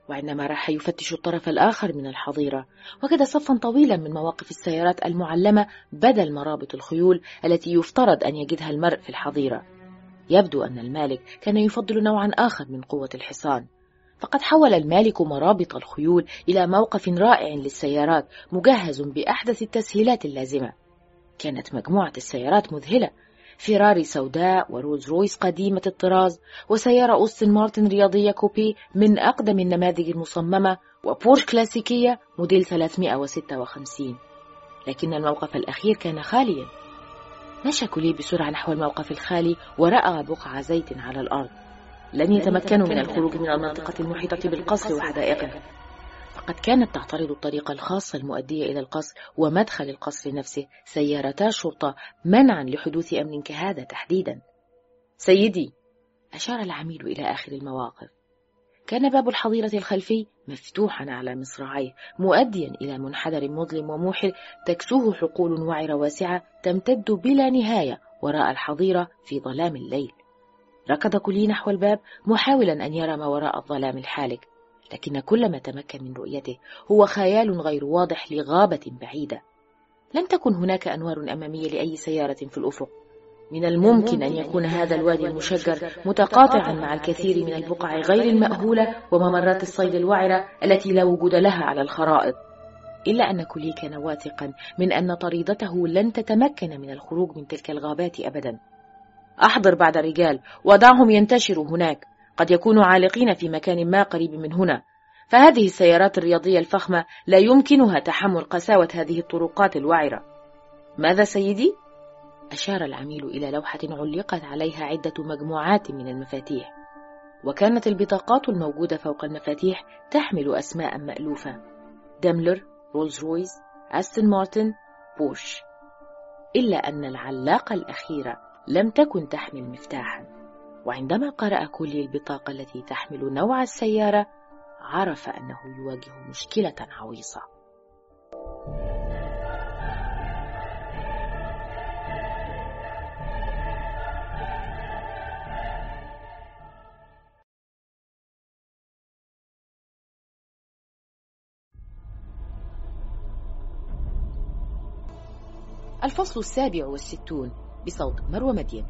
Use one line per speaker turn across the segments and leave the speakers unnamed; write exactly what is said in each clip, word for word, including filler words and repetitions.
وعندما راح يفتش الطرف الآخر من الحظيرة وجد صفا طويلا من مواقف السيارات المعلمة بدل مرابط الخيول التي يفترض أن يجدها المرء في الحظيرة. يبدو أن المالك كان يفضل نوعا آخر من قوة الحصان، فقد حول المالك مرابط الخيول إلى موقف رائع للسيارات مجهز بأحدث التسهيلات اللازمة. كانت مجموعة السيارات مذهلة: فيراري سوداء، ورولز رويس قديمة الطراز، وسيارة أوستن مارتن رياضية كوبي من أقدم النماذج المصممة، وبورش كلاسيكية موديل ثلاثمائة وستة وخمسين. لكن الموقف الأخير كان خاليا. مشى كولي بسرعة نحو الموقف الخالي ورأى بقع زيت على الأرض. لن يتمكنوا من الخروج من المنطقة المحيطة بالقصر وحدائقه، فقد كانت تعترض الطريق الخاص المؤدية إلى القصر ومدخل القصر نفسه سيارتا شرطة منعا لحدوث أمن كهذا تحديدا. سيدي، أشار العميل إلى آخر المواقف. كان باب الحظيرة الخلفي مفتوحا على مصراعيه، مؤديا إلى منحدر مظلم وموحل تكسوه حقول وعرة واسعة تمتد بلا نهاية وراء الحظيرة في ظلام الليل. ركض كولي نحو الباب محاولا أن يرى ما وراء الظلام الحالك، لكن كل ما تمكن من رؤيته هو خيال غير واضح لغابة بعيدة. لم تكن هناك أنوار أمامية لأي سيارة في الأفق. من الممكن أن يكون هذا الوادي المشجر متقاطعا مع الكثير من البقع غير المأهولة وممرات الصيد الوعرة التي لا وجود لها على الخرائط. إلا أن كولي كان واثقا من أن طريدته لن تتمكن من الخروج من تلك الغابات أبدا. أحضر بعد رجال ودعهم ينتشروا هناك، قد يكونوا عالقين في مكان ما قريب من هنا، فهذه السيارات الرياضية الفخمة لا يمكنها تحمل قساوة هذه الطرقات الوعرة. ماذا سيدي؟ أشار العميل إلى لوحة علقت عليها عدة مجموعات من المفاتيح، وكانت البطاقات الموجودة فوق المفاتيح تحمل أسماء مألوفة: ديملر، رولز رويس، أستون مارتن، بورش. إلا أن العلاقة الأخيرة لم تكن تحمل مفتاحا، وعندما قرأ كولي البطاقة التي تحمل نوع السيارة عرف أنه يواجه مشكلة عويصة. الفصل السابع والستون بصوت مروى مدين.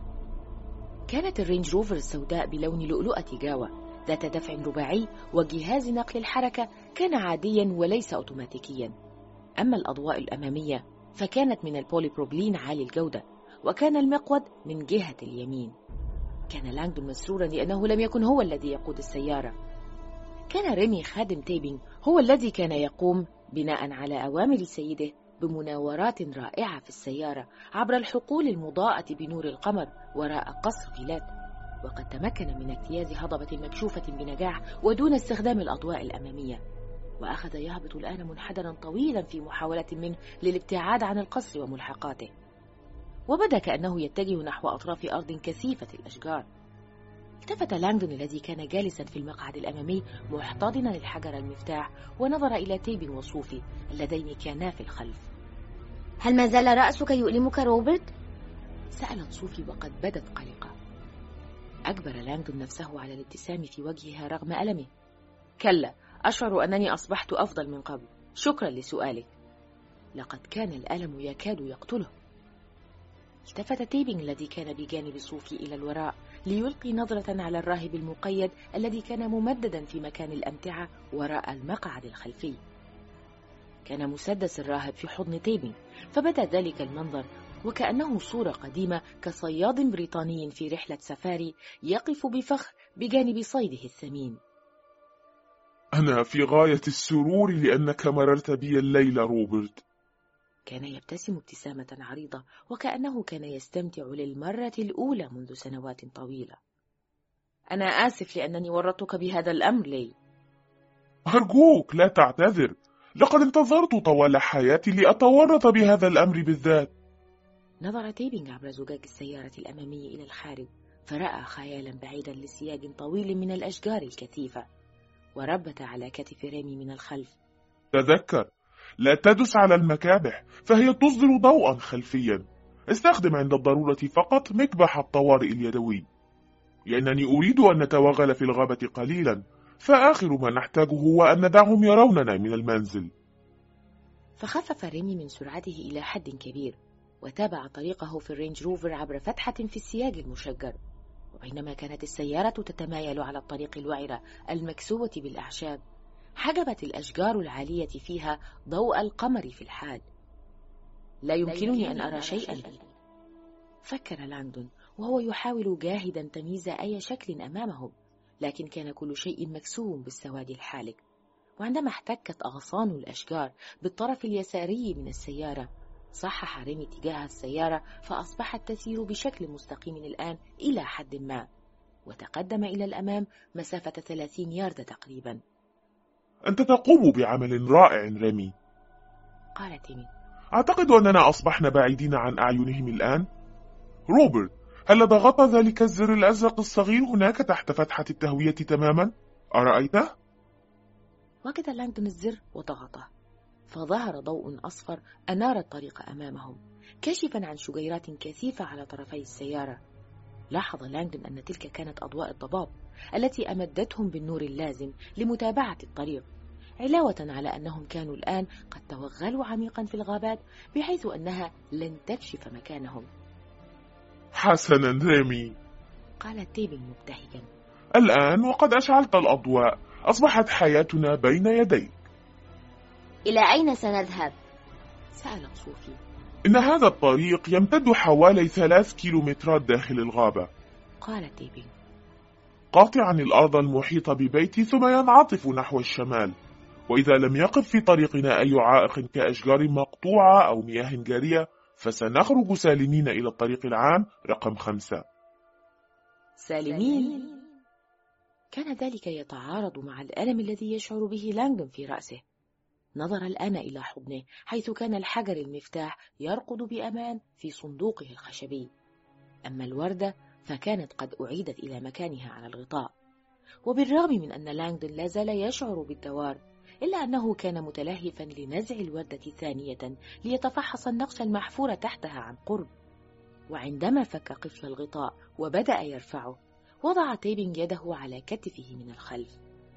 كانت الرينج روفر السوداء بلون لؤلؤة جاوة ذات دفع رباعي، وجهاز نقل الحركة كان عاديا وليس أوتوماتيكيا. أما الأضواء الأمامية فكانت من البوليبروبلين عالي الجودة، وكان المقود من جهة اليمين. كان لانغدون مسرورا لأنه لم يكن هو الذي يقود السيارة. كان ريمي خادم تيبينغ هو الذي كان يقوم بناء على أوامر سيده بمناورات رائعة في السيارة عبر الحقول المضاءة بنور القمر وراء قصر غيلات، وقد تمكن من اجتياز هضبة مكشوفة بنجاح ودون استخدام الأضواء الأمامية، وأخذ يهبط الآن منحدرا طويلا في محاولة منه للابتعاد عن القصر وملحقاته، وبدا كأنه يتجه نحو أطراف أرض كثيفة الأشجار. التفت لانغدون الذي كان جالسا في المقعد الأمامي محتضنا للحجر المفتاح ونظر إلى تيبي وصوفي اللذين كانا في الخلف.
هل ما زال رأسك يؤلمك روبرت؟
سألت صوفي وقد بدت قلقة. أجبر لانغدون نفسه على الابتسام في وجهها رغم ألمه. كلا، أشعر أنني أصبحت أفضل من قبل، شكرا لسؤالك. لقد كان الألم يكاد يقتله. التفت تيبينغ الذي كان بجانب صوفي إلى الوراء ليلقي نظرة على الراهب المقيد الذي كان ممددا في مكان الأمتعة وراء المقعد الخلفي. كان مسدس الراهب في حضن تيبينغ، فبدا ذلك المنظر وكأنه صورة قديمة كصياد بريطاني في رحلة سفاري يقف بفخر بجانب صيده الثمين.
أنا في غاية السرور لأنك مررت بي الليلة روبرت.
كان يبتسم ابتسامة عريضة وكأنه كان يستمتع للمرة الأولى منذ سنوات طويلة. أنا آسف لأنني ورطتك بهذا الأمر لي.
أرجوك لا تعتذر، لقد انتظرت طوال حياتي لأتورط بهذا الأمر بالذات.
نظر تيبينغ عبر زجاج السيارة الأمامية إلى الخارج، فرأى خيالا بعيدا لسياج طويل من الأشجار الكثيفة، وربت على كتف ريمي من الخلف.
تذكر، لا تدس على المكابح، فهي تصدر ضوءا خلفيا. استخدم عند الضرورة فقط مكبح الطوارئ اليدوي، لأنني أريد أن نتوغل في الغابة قليلا، فآخر ما نحتاجه هو أن ندعهم يروننا من المنزل.
فخفف ريمي من سرعته إلى حد كبير، وتابع طريقه في الرينج روفر عبر فتحة في السياج المشجر. وبينما كانت السيارة تتمايل على الطريق الوعرة المكسوة بالأعشاب، حجبت الأشجار العالية فيها ضوء القمر في الحال. لا يمكنني أن أرى شيئا، فكر لانغدون وهو يحاول جاهدا تمييز أي شكل أمامه، لكن كان كل شيء مكسو بالسواد الحالك. وعندما احتكت أغصان الأشجار بالطرف اليساري من السيارة، صحح ريمي اتجاه السيارة، فأصبحت تسير بشكل مستقيم الآن إلى حد ما، وتقدم إلى الأمام مسافة ثلاثين يارد تقريبا.
أنت تقوم بعمل رائع ريمي،
قال تيمي.
أعتقد أننا أصبحنا بعيدين عن أعينهم الآن. روبرت، هل ضغطت ذلك الزر الأزرق الصغير هناك تحت فتحة التهوية تماما؟ أرأيته؟
وجد لانغدون الزر وضغطه، فظهر ضوء أصفر أنار الطريق أمامهم، كاشفا عن شجيرات كثيفة على طرفي السيارة. لاحظ لانغدون أن تلك كانت أضواء الضباب التي أمدتهم بالنور اللازم لمتابعة الطريق، علاوة على أنهم كانوا الآن قد توغلوا عميقا في الغابات بحيث أنها لن تكشف مكانهم.
حسنا ريمي،
قال تيبن مبتهجا.
الآن وقد أشعلت الأضواء، أصبحت حياتنا بين يديك.
إلى أين سنذهب؟
سأل صوفي.
إن هذا الطريق يمتد حوالي ثلاث كيلومترات داخل الغابة،
قال تيبن،
قاطعا الأرض المحيطة ببيتي ثم ينعطف نحو الشمال. وإذا لم يقف في طريقنا أي عائق كأشجار مقطوعة أو مياه جارية، فسنخرج سالمين إلى الطريق العام رقم خمسة.
سالمين؟ كان ذلك يتعارض مع الألم الذي يشعر به لانغدون في رأسه. نظر الآن إلى حضنه، حيث كان الحجر المفتاح يرقد بأمان في صندوقه الخشبي. أما الوردة فكانت قد أعيدت إلى مكانها على الغطاء. وبالرغم من أن لانغدون لا زال يشعر بالدوار، إلا أنه كان متلهفا لنزع الوردة ثانية ليتفحص النقش المحفور تحتها عن قرب. وعندما فك قفل الغطاء وبدأ يرفعه، وضع تيبن يده على كتفه من الخلف.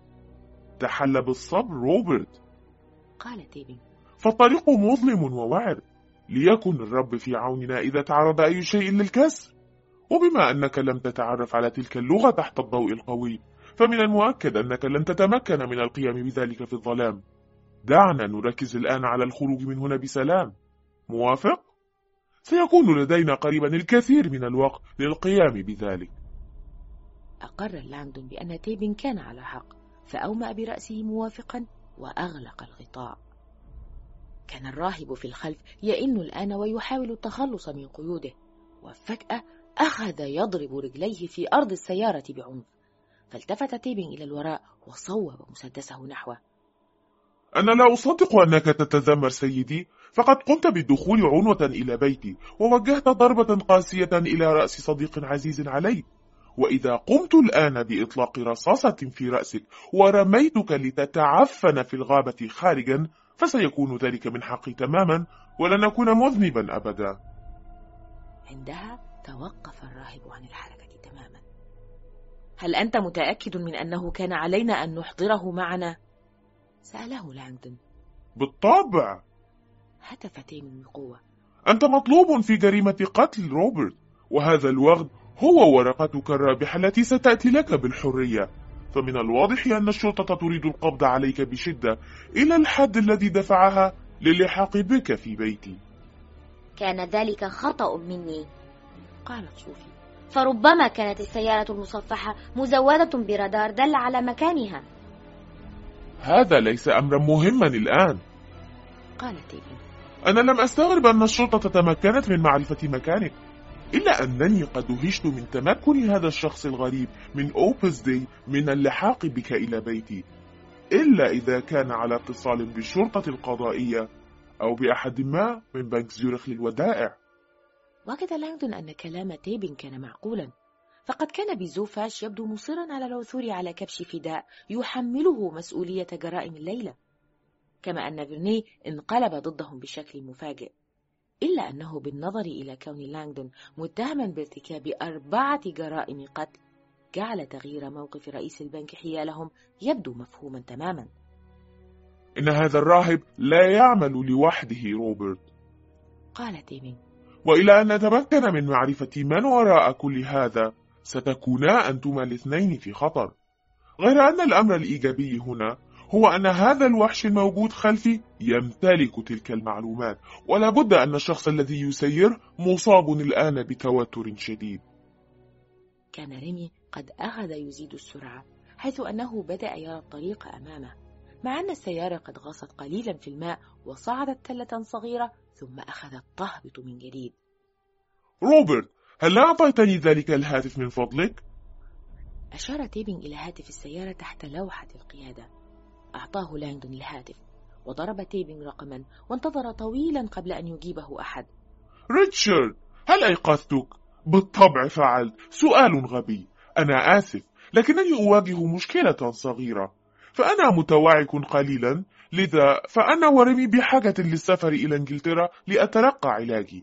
تحل بالصبر روبرت،
قال تيبن،
فالطريق مظلم ووعر، ليكن الرب في عوننا إذا تعرض أي شيء للكسر. وبما أنك لم تتعرف على تلك اللغة تحت الضوء القوي، فمن المؤكد أنك لن تتمكن من القيام بذلك في الظلام. دعنا نركز الآن على الخروج من هنا بسلام. موافق؟ سيكون لدينا قريبا الكثير من الوقت للقيام بذلك.
أقر لانغدون بأن تيبن كان على حق، فأومأ برأسه موافقا وأغلق الغطاء. كان الراهب في الخلف يئن الآن ويحاول التخلص من قيوده، وفجأة أخذ يضرب رجليه في أرض السيارة بعنف. فالتفت تيبن إلى الوراء وصوب مسدسه نحوه.
أنا لا أصدق أنك تتذمر سيدي، فقد قمت بالدخول عنوة إلى بيتي ووجهت ضربة قاسية إلى رأس صديق عزيز علي، وإذا قمت الآن بإطلاق رصاصة في رأسك ورميتك لتتعفن في الغابة خارجا، فسيكون ذلك من حقي تماما ولن أكون مذنبا أبدا.
عندها توقف الراهب عن الحركة تماما. هل أنت متأكد من أنه كان علينا أن نحضره معنا؟ سأله لانغدون.
بالطبع،
هتف تيمن بقوة.
أنت مطلوب في جريمة قتل روبرت، وهذا الوغد هو ورقتك الرابحة التي ستأتي لك بالحرية. فمن الواضح أن الشرطة تريد القبض عليك بشدة إلى الحد الذي دفعها للحاق بك في بيتي.
كان ذلك خطأ مني،
قالت صوفي،
فربما كانت السيارة المصفحة مزودة برادار دل على مكانها.
هذا ليس أمرا مهما الآن،
قالت تيبن.
أنا لم أستغرب أن الشرطة تمكنت من معرفة مكانك، إلا أنني قد دهشت من تمكن هذا الشخص الغريب من أوبس دي من اللحاق بك إلى بيتي، إلا إذا كان على اتصال بالشرطة القضائية أو بأحد ما من بنك زيورخ للودائع.
وجد لانغدون أن كلام تيبن كان معقولا، فقد كان بيزوفاش يبدو مصرا على العثور على كبش فداء يحمله مسؤولية جرائم الليلة، كما أن فيرني انقلب ضدهم بشكل مفاجئ. إلا أنه بالنظر إلى كون لانغدون متهما بارتكاب أربعة جرائم قتل، جعل تغيير موقف رئيس البنك حيالهم يبدو مفهوما تماما.
إن هذا الراهب لا يعمل لوحده روبرت،
قال تيمين،
وإلى أن نتمكن من معرفة من وراء كل هذا ستكونا أنتما الاثنين في خطر. غير أن الأمر الإيجابي هنا هو أن هذا الوحش الموجود خلفي يمتلك تلك المعلومات، ولا بد أن الشخص الذي يسير مصاب الآن بتوتر شديد.
كان ريمي قد أخذ يزيد السرعة، حيث أنه بدأ يرى الطريق أمامه، مع أن السيارة قد غاصت قليلا في الماء وصعدت تلة صغيرة ثم أخذت تهبط من جديد.
روبرت، هل لا أعطيتني ذلك الهاتف من فضلك؟
أشار تيبين إلى هاتف السيارة تحت لوحة القيادة. أعطاه لانغدون الهاتف وضرب تيبين رقما، وانتظر طويلا قبل أن يجيبه أحد.
ريتشارد، هل أيقظتك؟ بالطبع فعلت. سؤال غبي، أنا آسف، لكنني أواجه مشكلة صغيرة، فأنا متوعك قليلا، لذا فأنا ورمي بحاجة للسفر إلى إنجلترا لأتلقى علاجي.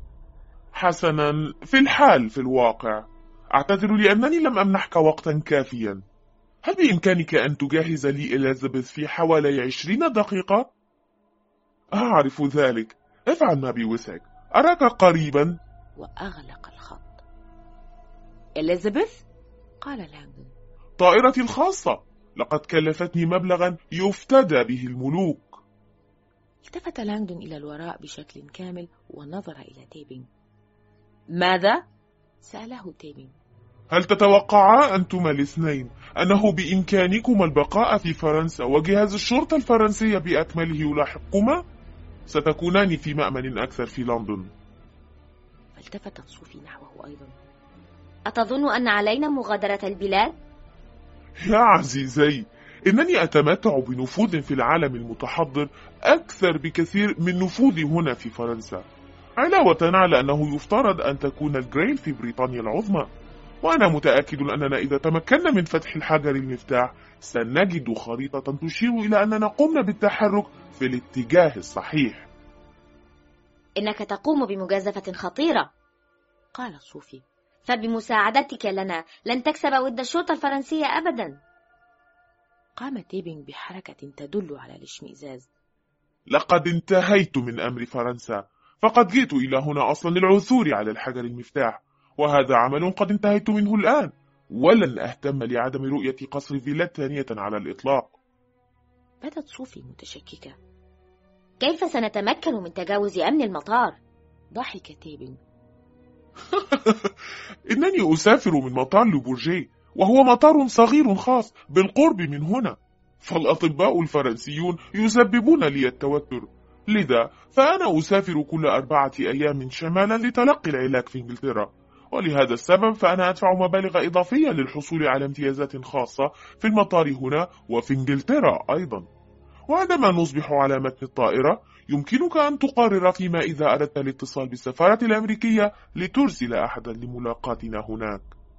حسنا، في الحال في الواقع أعتذر لأنني لم أمنحك وقتا كافيا. هل بإمكانك أن تجهز لي إليزابيث في حوالي عشرين دقيقة؟ أعرف ذلك، افعل ما بوسعك، أراك قريبا.
وأغلق الخط. إليزابيث؟ قال لانغدون.
طائرتي الخاصة، لقد كلفتني مبلغا يفتدى به الملوك.
التفت لانغدون إلى الوراء بشكل كامل ونظر إلى تيبين. ماذا؟ سأله تيبين.
هل تتوقعا أنتما الاثنين أنه بإمكانكما البقاء في فرنسا وجهاز الشرطة الفرنسية بأكمله يلاحقكما؟ ستكونان في مأمن أكثر في لندن.
فالتفتت صوفي نحوه أيضا.
أتظن أن علينا مغادرة البلاد؟
يا عزيزي، إنني أتمتع بنفوذ في العالم المتحضر أكثر بكثير من نفوذي هنا في فرنسا، علاوة على أنه يفترض أن تكون الجريل في بريطانيا العظمى، وأنا متأكد أننا إذا تمكنا من فتح الحجر المفتاح سنجد خريطة تشير إلى أننا قمنا بالتحرك في الاتجاه الصحيح.
إنك تقوم بمجازفة خطيرة،
قال صوفي،
فبمساعدتك لنا لن تكسب ود الشرطة الفرنسية أبدا.
قام تيبين بحركة تدل على الاشمئزاز.
لقد انتهيت من أمر فرنسا، فقد جئت إلى هنا أصلا للعثور على الحجر المفتاح، وهذا عمل قد انتهيت منه الآن، ولن أهتم لعدم رؤية قصر فيلات ثانية على الإطلاق.
بدت صوفي متشككة.
كيف سنتمكن من تجاوز أمن المطار؟
ضحك تيبين.
إنني أسافر من مطار لبورجيه، وهو مطار صغير خاص بالقرب من هنا، فالأطباء الفرنسيون يسببون لي التوتر، لذا فأنا أسافر كل أربعة أيام شمالا لتلقي العلاج في إنجلترا، ولهذا السبب فأنا أدفع مبالغ إضافية للحصول على امتيازات خاصة في المطار هنا وفي إنجلترا أيضا. وعندما نصبح على متن الطائرة يمكنك أن تقرر فيما إذا أردت الاتصال بالسفارة الأمريكية لترسل أحدا لملاقاتنا هناك.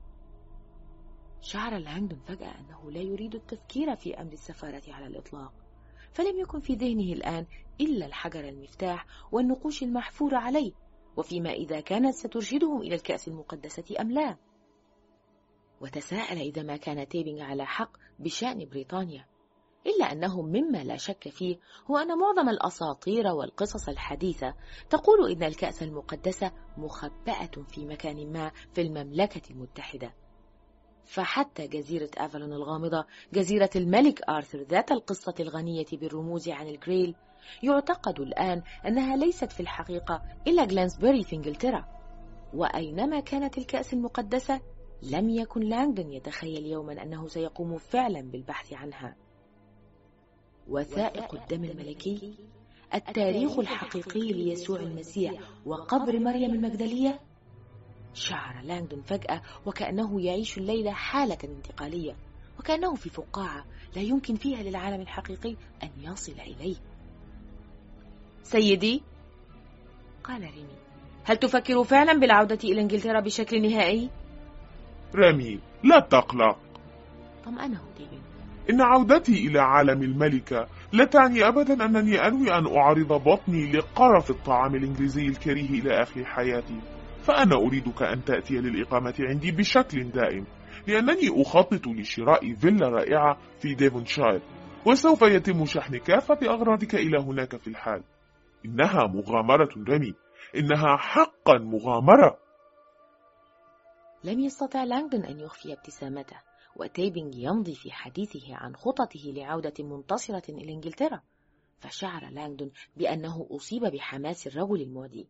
شعر لانغدون فجأة أنه لا يريد التفكير في أمر السفارة على الإطلاق، فلم يكن في ذهنه الآن إلا الحجر المفتاح والنقوش المحفورة عليه، وفيما إذا كانت سترشدهم إلى الكأس المقدسة أم لا. وتساءل إذا ما كان تيبين على حق بشأن بريطانيا، إلا أنه مما لا شك فيه هو أن معظم الأساطير والقصص الحديثة تقول إن الكأس المقدسة مخبأة في مكان ما في المملكة المتحدة. فحتى جزيرة أفالون الغامضة، جزيرة الملك آرثر ذات القصة الغنية بالرموز عن الجريل، يعتقد الآن أنها ليست في الحقيقة إلا جلانسبري في إنجلترا. وأينما كانت الكأس المقدسة لم يكن لانغدون يتخيل يوما أنه سيقوم فعلا بالبحث عنها. وثائق الدم الملكي، التاريخ الحقيقي ليسوع المسيح وقبر مريم المجدلية. شعر لانغدون فجأة وكأنه يعيش الليلة حالة انتقالية، وكأنه في فقاعة لا يمكن فيها للعالم الحقيقي أن يصل إليه. سيدي، قال ريمي، هل تفكر فعلا بالعودة إلى إنجلترا بشكل نهائي؟
ريمي، لا تقلق،
طمأنه تيبين.
إن عودتي إلى عالم الملكة لا تعني أبدا أنني أنوي أن أعرض بطني لقرف الطعام الإنجليزي الكريه إلى آخر حياتي، فأنا أريدك أن تأتي للإقامة عندي بشكل دائم، لأنني أخطط لشراء فيلا رائعة في ديفونشاير، وسوف يتم شحن كافة أغراضك إلى هناك في الحال. إنها مغامرة رمي، إنها حقا مغامرة.
لم يستطع لانغدون أن يخفي ابتسامته، وتيبنج يمضي في حديثه عن خططه لعودة منتصرة إلى إنجلترا، فشعر لانغدون بأنه أصيب بحماس الرجل المعدي.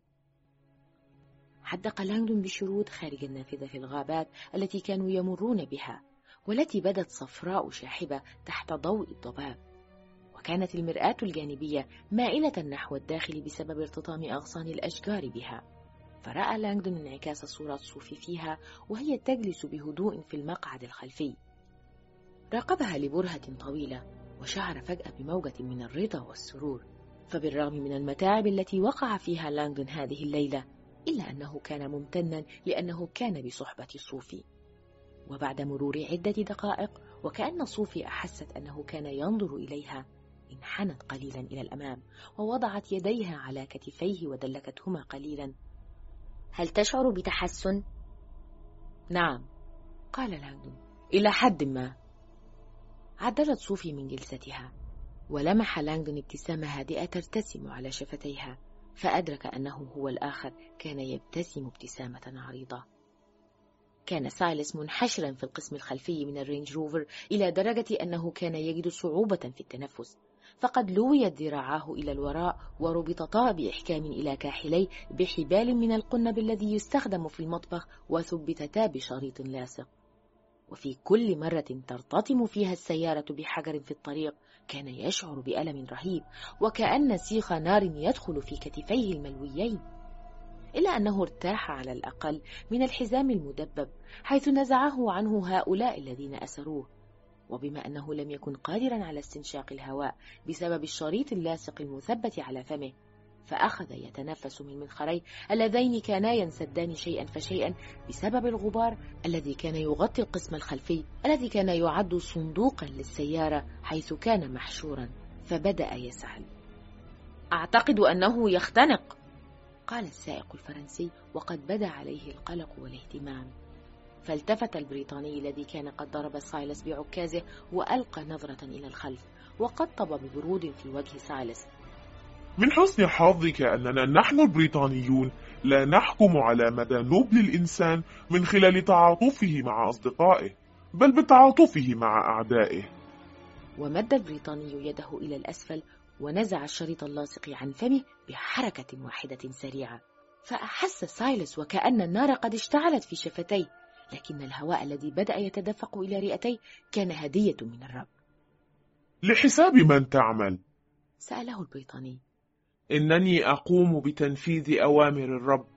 حدق لانغدون بشرود خارج النافذة في الغابات التي كانوا يمرون بها، والتي بدت صفراء شاحبة تحت ضوء الضباب، وكانت المرآة الجانبية مائلة نحو الداخل بسبب ارتطام أغصان الأشجار بها. فرأى لانغدون انعكاس صورة صوفي فيها وهي تجلس بهدوء في المقعد الخلفي. راقبها لبرهة طويلة، وشعر فجأة بموجة من الرضا والسرور، فبالرغم من المتاعب التي وقع فيها لانغدون هذه الليلة، إلا أنه كان ممتنا لأنه كان بصحبة صوفي. وبعد مرور عدة دقائق، وكأن صوفي أحست أنه كان ينظر إليها، انحنت قليلا إلى الأمام ووضعت يديها على كتفيه ودلكتهما قليلا.
هل تشعر بتحسن؟
نعم، قال لانغدون، إلى حد ما. عدلت صوفي من جلستها، ولمح لانغدون ابتسامة هادئة ترتسم على شفتيها، فأدرك أنه هو الآخر كان يبتسم ابتسامة عريضة. كان سايلس منحشرا في القسم الخلفي من الرينج روفر إلى درجة أنه كان يجد صعوبة في التنفس، فقد لويت ذراعاه إلى الوراء وربطتا بإحكام إلى كاحليه بحبال من القنب الذي يستخدم في المطبخ، وثبتتا بشريط لاصق. وفي كل مرة ترتطم فيها السيارة بحجر في الطريق كان يشعر بألم رهيب، وكأن سيخ نار يدخل في كتفيه الملويين. إلا أنه ارتاح على الأقل من الحزام المدبب حيث نزعه عنه هؤلاء الذين أسروه، وبما أنه لم يكن قادرا على استنشاق الهواء بسبب الشريط اللاصق المثبت على فمه، فأخذ يتنفس من منخريه اللذين كانا ينسدان شيئا فشيئا بسبب الغبار الذي كان يغطي القسم الخلفي الذي كان يعد صندوقا للسيارة حيث كان محشورا، فبدأ يسعل. أعتقد أنه يختنق، قال السائق الفرنسي، وقد بدا عليه القلق والاهتمام. فالتفت البريطاني الذي كان قد ضرب سايلس بعكازه وألقى نظرة إلى الخلف، وقطب ببرود في وجه سايلس.
من حسن حظك أننا نحن البريطانيون لا نحكم على مدى نبل الإنسان من خلال تعاطفه مع أصدقائه، بل بتعاطفه مع أعدائه.
ومد البريطاني يده إلى الأسفل ونزع الشريط اللاصق عن فمه بحركة واحدة سريعة، فأحس سايلس وكأن النار قد اشتعلت في شفتيه، لكن الهواء الذي بدأ يتدفق إلى رئتيه كان هدية من الرب.
لحساب من تعمل؟
سأله البريطاني.
إنني أقوم بتنفيذ أوامر الرب.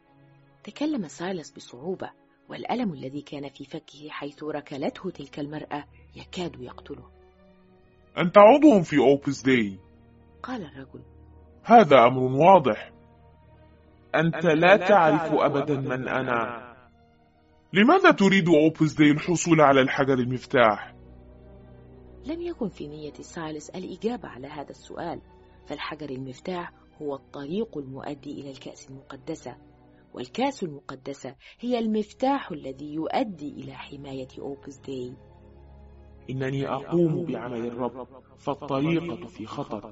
تكلم سايلس بصعوبة، والألم الذي كان في فكه حيث ركلته تلك المرأة يكاد يقتله.
أنت عضو في أوبس داي،
قال الرجل.
هذا أمر واضح. أنت لا تعرف أبدا من أنا. لماذا تريد أوبس داي الحصول على الحجر المفتاح؟
لم يكن في نية سايلس الإجابة على هذا السؤال، فالحجر المفتاح هو الطريق المؤدي إلى الكأس المقدسة، والكأس المقدسة هي المفتاح الذي يؤدي إلى حماية أوبس داي.
إنني أقوم بعمل الرب، فالطريقة في خطر.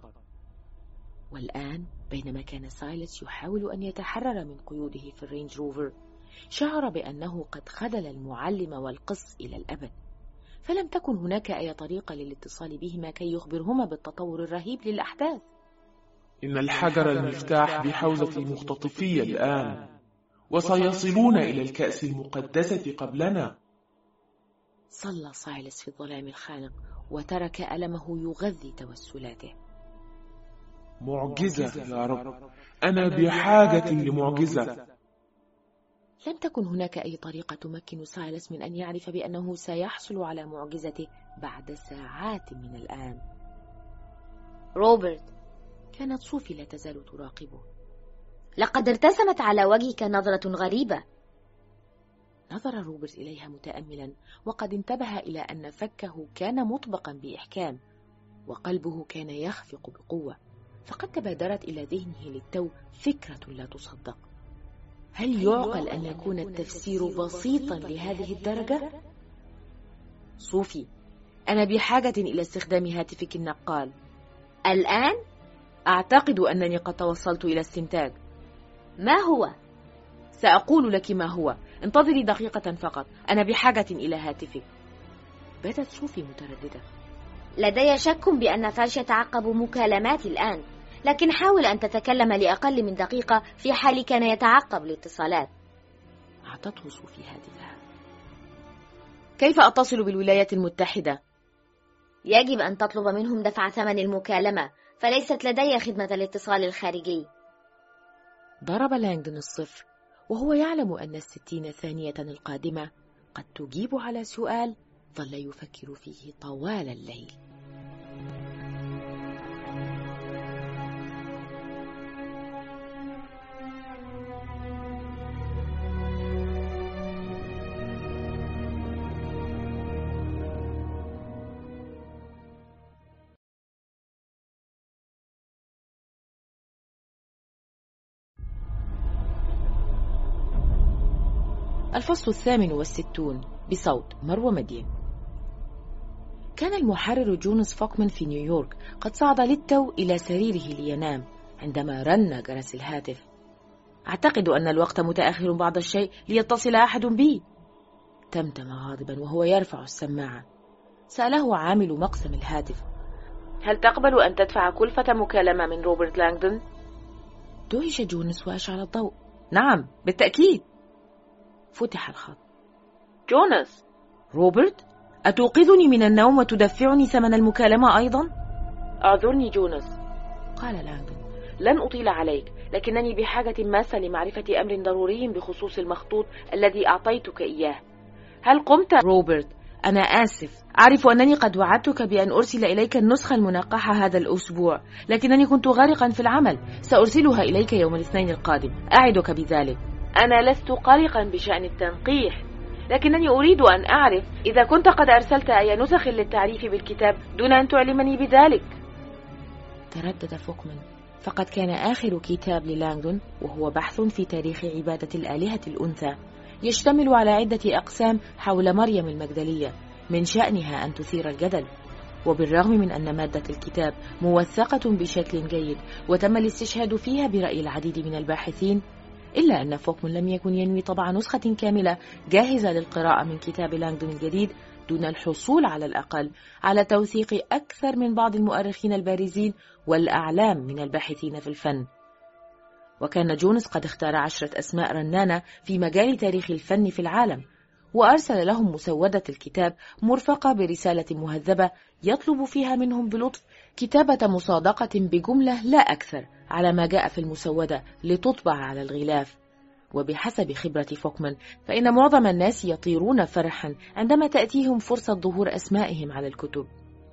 والآن بينما كان سايلس يحاول أن يتحرر من قيوده في الرينج روفر، شعر بأنه قد خذل المعلم والقس إلى الأبد، فلم تكن هناك أي طريقة للاتصال بهما كي يخبرهما بالتطور الرهيب للأحداث.
إن الحجر المفتاح بحوزة المختطفية الآن، وسيصلون إلى الكأس المقدسة قبلنا.
صلى سايلس في الظلام الخانق وترك ألمه يغذي توسلاته.
معجزة يا رب، أنا بحاجة لمعجزة.
لم تكن هناك أي طريقة تمكن سايلس من أن يعرف بأنه سيحصل على معجزته بعد ساعات من الآن.
روبرت،
كانت صوفي لا تزال تراقبه.
لقد ارتسمت على وجهك نظرة غريبة.
نظر روبرت إليها متأملا، وقد انتبه إلى أن فكه كان مطبقا بإحكام، وقلبه كان يخفق بقوة، فقد تبادرت إلى ذهنه للتو فكرة لا تصدق. هل يعقل أن يكون التفسير بسيطا لهذه الدرجة؟ صوفي، أنا بحاجة إلى استخدام هاتفك النقال.
الآن؟
أعتقد أنني قد توصلت إلى استنتاج.
ما هو؟
سأقول لك ما هو، انتظري دقيقة فقط، أنا بحاجة إلى هاتفك. بدت صوفي مترددة.
لدي شك بأن فاش يتعقب مكالماتي الآن، لكن حاول أن تتكلم لأقل من دقيقة في حال كان يتعقب الاتصالات.
أعطته صوفي هاتفها. كيف أتصل بالولايات المتحدة؟
يجب أن تطلب منهم دفع ثمن المكالمة، فليست لدي خدمة الاتصال الخارجي.
ضرب لانغدون الصفر وهو يعلم أن الستين ثانية القادمة قد تجيب على سؤال ظل يفكر فيه طوال الليل. الفصل الثامن والستون بصوت مروى مدين. كان المحرر جونس فوكمان في نيويورك قد صعد للتو إلى سريره لينام عندما رن جرس الهاتف. أعتقد أن الوقت متأخر بعض الشيء ليتصل أحد بي. تمتم غاضبا وهو يرفع السماعة. سأله عامل مقسم الهاتف: هل تقبل أن تدفع كلفة مكالمة من روبرت لانغدون؟ دهش جونس وأشعل الضوء. نعم بالتأكيد. فتح الخط. جونس. روبرت؟ أتوقظني من النوم وتدفعني ثمن المكالمة أيضا؟ أعذرني جونس، قال لانغدون، لن أطيل عليك، لكنني بحاجة ماسة لمعرفة أمر ضروري بخصوص المخطوط الذي أعطيتك إياه. هل قمت؟ روبرت، أنا آسف، أعرف أنني قد وعدتك بأن أرسل إليك النسخة المنقحة هذا الأسبوع، لكنني كنت غارقا في العمل. سأرسلها إليك يوم الاثنين القادم، أعدك بذلك. أنا لست قلقا بشأن التنقيح، لكنني أريد أن أعرف إذا كنت قد أرسلت أي نسخ للتعريف بالكتاب دون أن تعلمني بذلك. تردد فوكمان، فقد كان آخر كتاب للانغدون وهو بحث في تاريخ عبادة الآلهة الأنثى، يشتمل على عدة أقسام حول مريم المجدلية من شأنها أن تثير الجدل. وبالرغم من أن مادة الكتاب موثقة بشكل جيد وتم الاستشهاد فيها برأي العديد من الباحثين، إلا أن فوكمان لم يكن ينوي طبع نسخة كاملة جاهزة للقراءة من كتاب لانغدون الجديد دون الحصول على الأقل على توثيق أكثر من بعض المؤرخين البارزين والأعلام من الباحثين في الفن. وكان جونس قد اختار عشرة أسماء رنانة في مجال تاريخ الفن في العالم، وأرسل لهم مسودة الكتاب مرفقة برسالة مهذبة يطلب فيها منهم بلطف كتابة مصادقة بجملة لا أكثر على ما جاء في المسودة لتطبع على الغلاف. وبحسب خبرة فوكمان فإن معظم الناس يطيرون فرحا عندما تأتيهم فرصة ظهور أسمائهم على الكتب.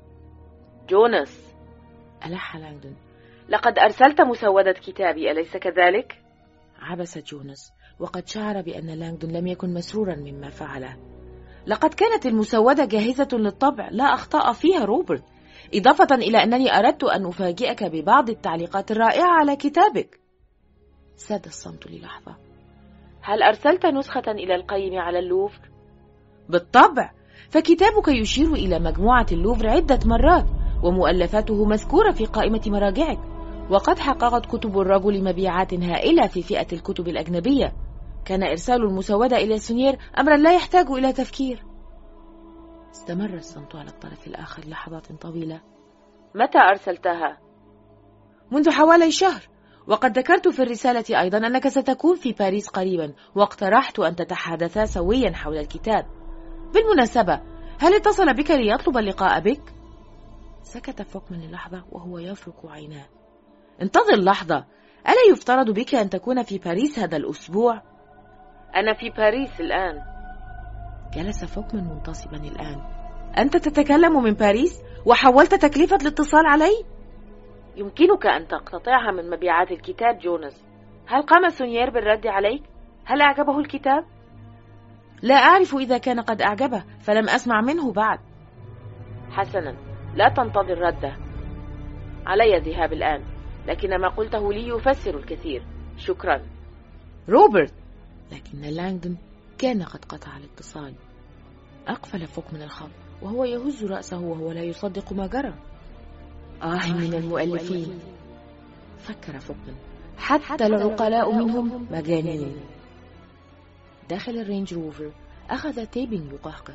جونس، ألح لانغدون، لقد أرسلت مسودة كتابي أليس كذلك؟ عبس جونس وقد شعر بأن لانغدون لم يكن مسرورا مما فعله. لقد كانت المسودة جاهزة للطبع، لا أخطاء فيها روبرت، إضافة إلى أنني أردت أن أفاجئك ببعض التعليقات الرائعة على كتابك. ساد الصمت للحظة. هل أرسلت نسخة إلى القيم على اللوفر؟ بالطبع، فكتابك يشير إلى مجموعة اللوفر عدة مرات، ومؤلفاته مذكورة في قائمة مراجعك، وقد حققت كتب الرجل مبيعات هائلة في فئة الكتب الأجنبية. كان إرسال المسودة إلى سونيير أمرا لا يحتاج إلى تفكير. استمر الصمت على الطرف الآخر لحظات طويلة. متى أرسلتها؟ منذ حوالي شهر، وقد ذكرت في الرسالة أيضا أنك ستكون في باريس قريبا، واقترحت أن تتحدثا سويا حول الكتاب. بالمناسبة، هل اتصل بك ليطلب اللقاء بك؟ سكت فوكمان للحظة وهو يفرك عيناه. انتظر لحظة، ألا يفترض بك أن تكون في باريس هذا الأسبوع؟ أنا في باريس الآن. جلس فوكمان منتصبا الآن. أنت تتكلم من باريس وحولت تكلفة الاتصال علي؟ يمكنك أن تقتطعها من مبيعات الكتاب جونس. هل قام سونيير بالرد عليك؟ هل أعجبه الكتاب؟ لا أعرف إذا كان قد أعجبه، فلم أسمع منه بعد. حسنا، لا تنتظر رده. علي الذهاب الآن، لكن ما قلته لي يفسر الكثير. شكرا روبرت. لكن لانغدون كان قد قطع الاتصال. أقفل فوكمان الخط وهو يهز رأسه وهو لا يصدق ما جرى. آه من المؤلفين، فكر فوقن، حتى العقلاء منهم مجانين. داخل الرينج روفر أخذ تيبين يقهقه.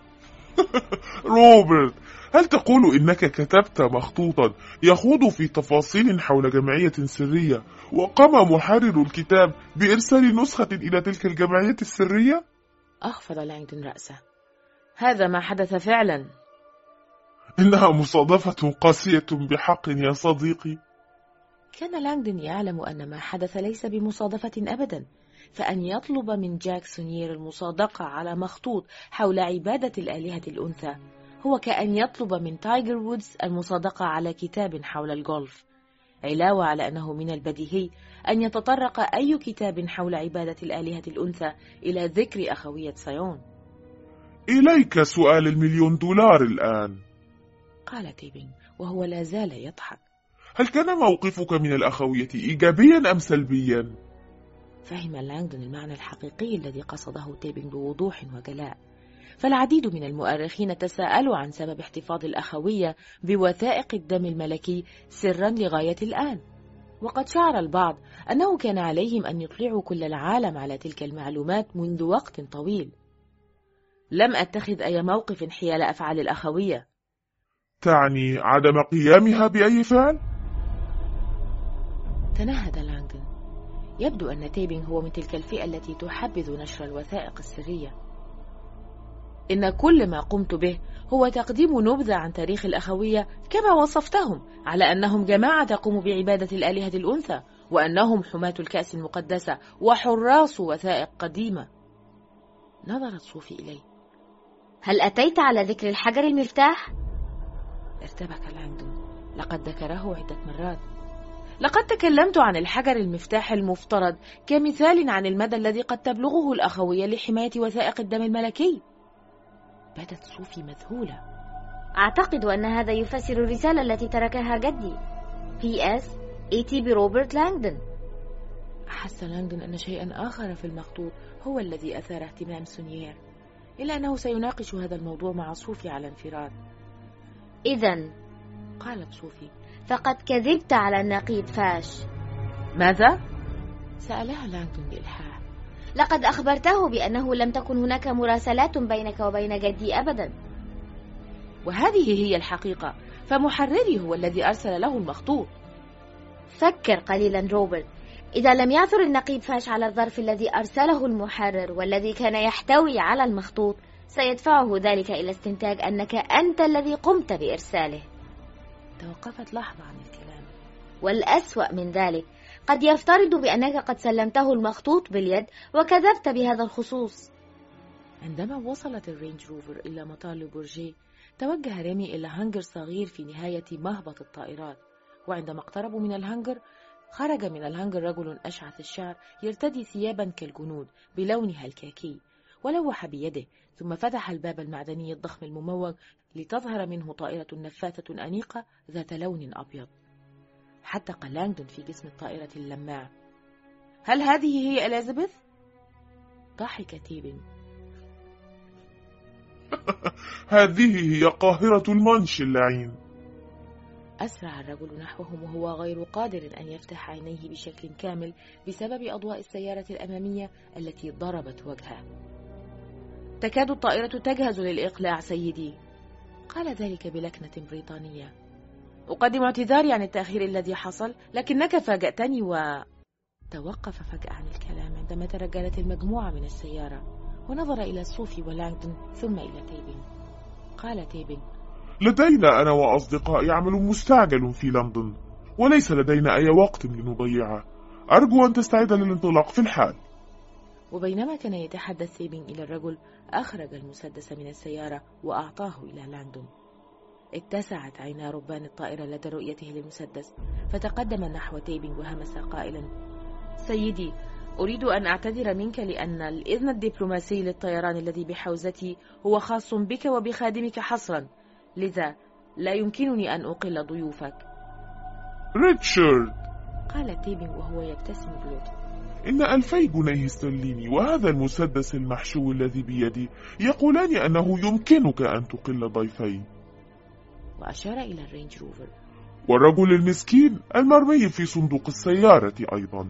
روبرت، هل تقول إنك كتبت مخطوطا يخوض في تفاصيل حول جمعية سرية، وقام محرر الكتاب بإرسال نسخة إلى تلك الجمعية السرية؟
أخفض لانغدون رأسه. هذا ما حدث فعلا.
إنها مصادفة قاسية بحق يا صديقي.
كان لانغدون يعلم أن ما حدث ليس بمصادفة أبدا، فأن يطلب من جاك سونيير المصادقة على مخطوط حول عبادة الآلهة الأنثى هو كأن يطلب من تايجر وودز المصادقة على كتاب حول الجولف، علاوة على أنه من البديهي أن يتطرق أي كتاب حول عبادة الآلهة الأنثى إلى ذكر أخوية سايون.
إليك سؤال المليون دولار الآن،
قال تيبين وهو لا زال يضحك.
هل كان موقفك من الأخوية إيجابيا أم سلبيا؟
فهم لانغدون المعنى الحقيقي الذي قصده تيبين بوضوح وجلاء، فالعديد من المؤرخين تساءلوا عن سبب احتفاظ الأخوية بوثائق الدم الملكي سرا لغاية الآن، وقد شعر البعض أنه كان عليهم أن يطلعوا كل العالم على تلك المعلومات منذ وقت طويل. لم أتخذ أي موقف حيال أفعال الأخوية.
تعني عدم قيامها بأي فعل؟
تنهد لانغدون. يبدو أن تيبين هو من تلك الفئة التي تحبذ نشر الوثائق السرية. إن كل ما قمت به هو تقديم نبذة عن تاريخ الأخوية كما وصفتهم، على أنهم جماعة تقوم بعبادة الآلهة الأنثى، وأنهم حماة الكأس المقدسة وحراس وثائق قديمة. نظرت صوفي إليه.
هل أتيت على ذكر الحجر المفتاح؟
ارتبك لانغدون. لقد ذكره عدة مرات. لقد تكلمت عن الحجر المفتاح المفترض كمثال عن المدى الذي قد تبلغه الأخوية لحماية وثائق الدم الملكي. بدت صوفي مذهولة.
أعتقد أن هذا يفسر الرسالة التي تركها جدي. بي إس إيتي بروبرت لانغدون.
أحس لانغدون أن شيئا آخر في المخطوط هو الذي أثار اهتمام سونيير، إلا أنه سيناقش هذا الموضوع مع صوفي على انفراد.
إذن،
قالت صوفي،
فقد كذبت على النقيب فاش.
ماذا؟ سألها لانغدون بإلحاح.
لقد أخبرته بأنه لم تكن هناك مراسلات بينك وبين جدي أبدا.
وهذه هي الحقيقة، فمحرري هو الذي أرسل له المخطوط.
فكر قليلا روبرت، إذا لم يعثر النقيب فاش على الظرف الذي أرسله المحرر والذي كان يحتوي على المخطوط، سيدفعه ذلك إلى استنتاج أنك أنت الذي قمت بإرساله.
توقفت لحظة عن الكلام.
والأسوأ من ذلك، قد يفترض بأنك قد سلمته المخطوط باليد وكذبت بهذا الخصوص.
عندما وصلت الرينج روفر إلى مطار لوبورجيه، توجه ريمي إلى هنجر صغير في نهاية مهبط الطائرات، وعندما اقتربوا من الهنجر خرج من الهنجر رجل أشعث الشعر يرتدي ثيابا كالجنود بلونها الكاكي، ولوح بيده، ثم فتح الباب المعدني الضخم المموج لتظهر منه طائرة نفاثة أنيقة ذات لون أبيض. حتى لانغدون في جسم الطائرة اللماع. هل هذه هي إليزابيث؟ ضحك تيبين.
هذه هي قاهرة المانش اللعين.
أسرع الرجل نحوهم وهو غير قادر أن يفتح عينيه بشكل كامل بسبب أضواء السيارة الأمامية التي ضربت وجهه. تكاد الطائرة تجهز للإقلاع سيدي، قال ذلك بلكنة بريطانية. أقدم اعتذاري عن التأخير الذي حصل، لكنك فاجأتني. و توقف فجأة عن الكلام عندما ترجلت المجموعة من السيارة، ونظر إلى صوفي ولانغدون ثم إلى تيبين. قال تيبين:
لدينا أنا وأصدقائي عمل مستعجل في لندن، وليس لدينا أي وقت لنضيعه. أرجو أن تستعد للانطلاق في الحال.
وبينما كان يتحدث تيبين إلى الرجل، أخرج المسدس من السيارة وأعطاه إلى لانغدون. اتسعت عينا ربان الطائرة لدى رؤيته للمسدس، فتقدم نحو تيبين وهمس قائلا: سيدي، أريد أن أعتذر منك لأن الإذن الدبلوماسي للطيران الذي بحوزتي هو خاص بك وبخادمك حصرا، لذا لا يمكنني أن أقل ضيوفك.
ريتشارد،
قال تيبين وهو يبتسم بلطف.
إن ألفي جنيه استرليني وهذا المسدس المحشو الذي بيدي يقولان أنه يمكنك أن تقل ضيفين.
وأشار إلى الرينج روفر.
والرجل المسكين المرمي في صندوق السيارة أيضا.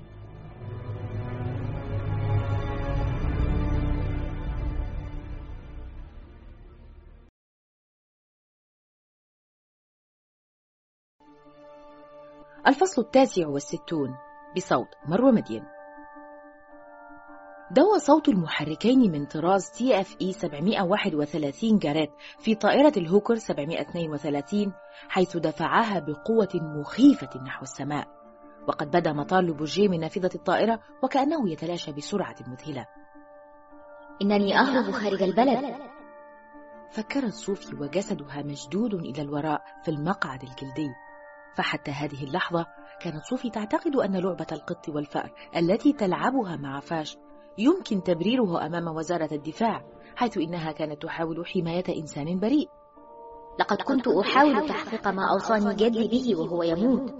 الفصل التاسع والستون بصوت مروة مدين. دوى صوت المحركين من طراز تي اف اي سبعمائة وواحد وثلاثين جاريت في طائرة الهوكر سبعمائة واثنين وثلاثين، حيث دفعها بقوة مخيفة نحو السماء، وقد بدا مطار لوبورجيه من نافذة الطائرة وكأنه يتلاشى بسرعة مذهلة.
إنني أهرب خارج البلد،
فكرت صوفي وجسدها مشدود إلى الوراء في المقعد الجلدي. فحتى هذه اللحظة كانت صوفي تعتقد أن لعبة القط والفأر التي تلعبها مع فاش يمكن تبريره أمام وزارة الدفاع، حيث إنها كانت تحاول حماية إنسان بريء.
لقد كنت أحاول تحقيق ما أوصاني جدي به وهو يموت.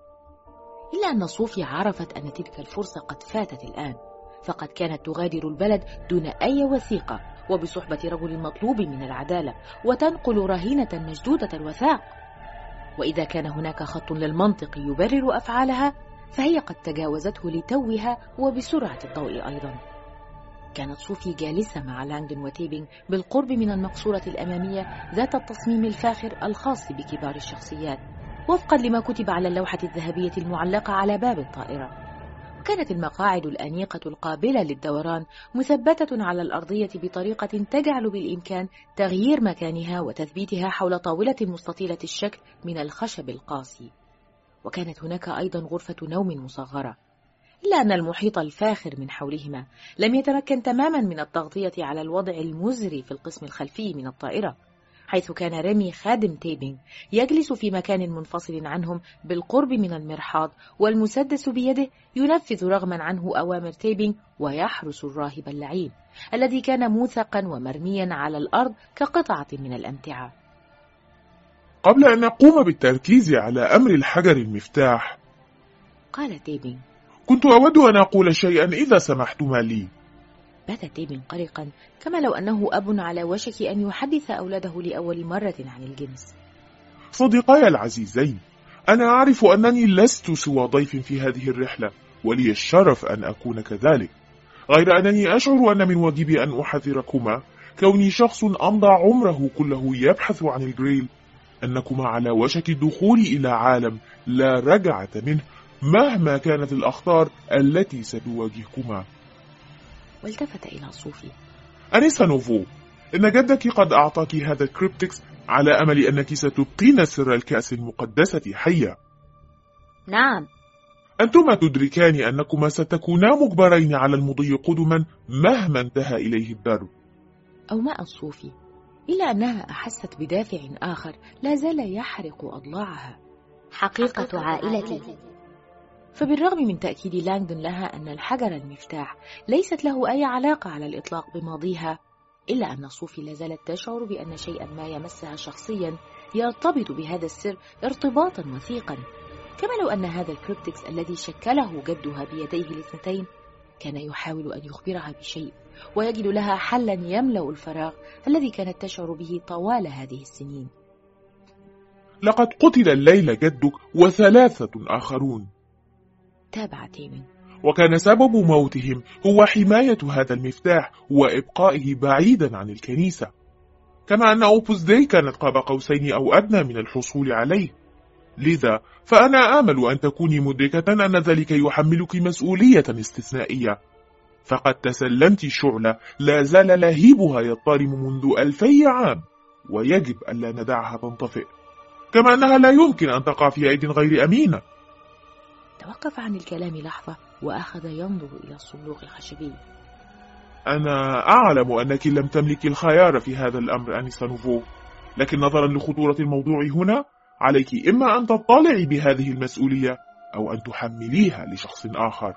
إلا أن صوفي عرفت أن تلك الفرصة قد فاتت الآن، فقد كانت تغادر البلد دون أي وثيقة وبصحبة رجل مطلوب من العدالة، وتنقل رهينة مشدودة الوثاق. وإذا كان هناك خط للمنطق يبرر أفعالها فهي قد تجاوزته لتوها وبسرعة الضوء أيضا. كانت صوفي جالسة مع لانغدون وتيبينغ بالقرب من المقصورة الأمامية ذات التصميم الفاخر الخاص بكبار الشخصيات، وفقا لما كتب على اللوحة الذهبية المعلقة على باب الطائرة. وكانت المقاعد الأنيقة القابلة للدوران مثبتة على الأرضية بطريقة تجعل بالإمكان تغيير مكانها وتثبيتها حول طاولة مستطيلة الشكل من الخشب القاسي. وكانت هناك أيضا غرفة نوم مصغرة، إلا أن المحيط الفاخر من حولهما لم يتمكن تماما من التغطية على الوضع المزري في القسم الخلفي من الطائرة، حيث كان ريمي خادم تيبينغ يجلس في مكان منفصل عنهم بالقرب من المرحاض، والمسدس بيده ينفذ رغما عنه أوامر تيبينغ ويحرس الراهب اللعين الذي كان موثقا ومرميا على الأرض كقطعة من الأمتعة.
قبل أن نقوم بالتركيز على أمر الحجر المفتاح،
قال تيبينغ،
كنت أود أن أقول شيئا إذا سمحتما لي.
بات تيبينغ قلقا، كما لو أنه أب على وشك أن يحدث أولاده لأول مرة عن الجنس.
صديقاي العزيزين، أنا أعرف أنني لست سوى ضيف في هذه الرحلة، ولي الشرف أن أكون كذلك، غير أنني أشعر أن من واجبي أن أحذركما، كوني شخص أمضى عمره كله يبحث عن الجريل، أنكما على وشك الدخول إلى عالم لا رجعة منه مهما كانت الأخطار التي ستواجهكما.
والتفت إلى صوفي.
أنسة نوفو، إن جدك قد أعطاك هذا الكريبتكس على أمل أنك ستبقين سر الكأس المقدسة حية.
نعم.
أنتما تدركان أنكما ستكونا مجبرين على المضي قدما مهما انتهى إليه الدرب.
أومأت صوفي، إلا أنها أحست بدافع آخر لا زال يحرق أضلاعها.
حقيقة عائلتي.
فبالرغم من تأكيد لانغدون لها أن الحجر المفتاح ليست له أي علاقة على الإطلاق بماضيها، إلا أن صوفي لا زالت تشعر بأن شيئا ما يمسها شخصيا يرتبط بهذا السر ارتباطا وثيقا، كما لو أن هذا الكريبتكس الذي شكله جدها بيديه الاثنتين كان يحاول أن يخبرها بشيء ويجد لها حلا يملأ الفراغ الذي كانت تشعر به طوال هذه السنين.
لقد قتل الليلة جدك وثلاثة آخرون،
تابع تيبينغ،
وكان سبب موتهم هو حماية هذا المفتاح وإبقائه بعيدا عن الكنيسة، كما أن أوبوس داي كانت قاب قوسين أو أدنى من الحصول عليه. لذا فأنا آمل أن تكوني مدركة أن ذلك يحملك مسؤولية استثنائية، فقد تسلمت شعلة لا زال لهيبها يضطرم منذ ألفي عام، ويجب ألا ندعها تنطفئ، كما أنها لا يمكن أن تقع في أيدي غير أمينة.
توقف عن الكلام لحظة وأخذ ينظر إلى الصندوق الخشبي.
أنا أعلم أنك لم تملكي الخيار في هذا الأمر أنسة نوفو، لكن نظرا لخطورة الموضوع هنا عليك إما أن تطلعي بهذه المسؤولية أو أن تحمليها لشخص آخر.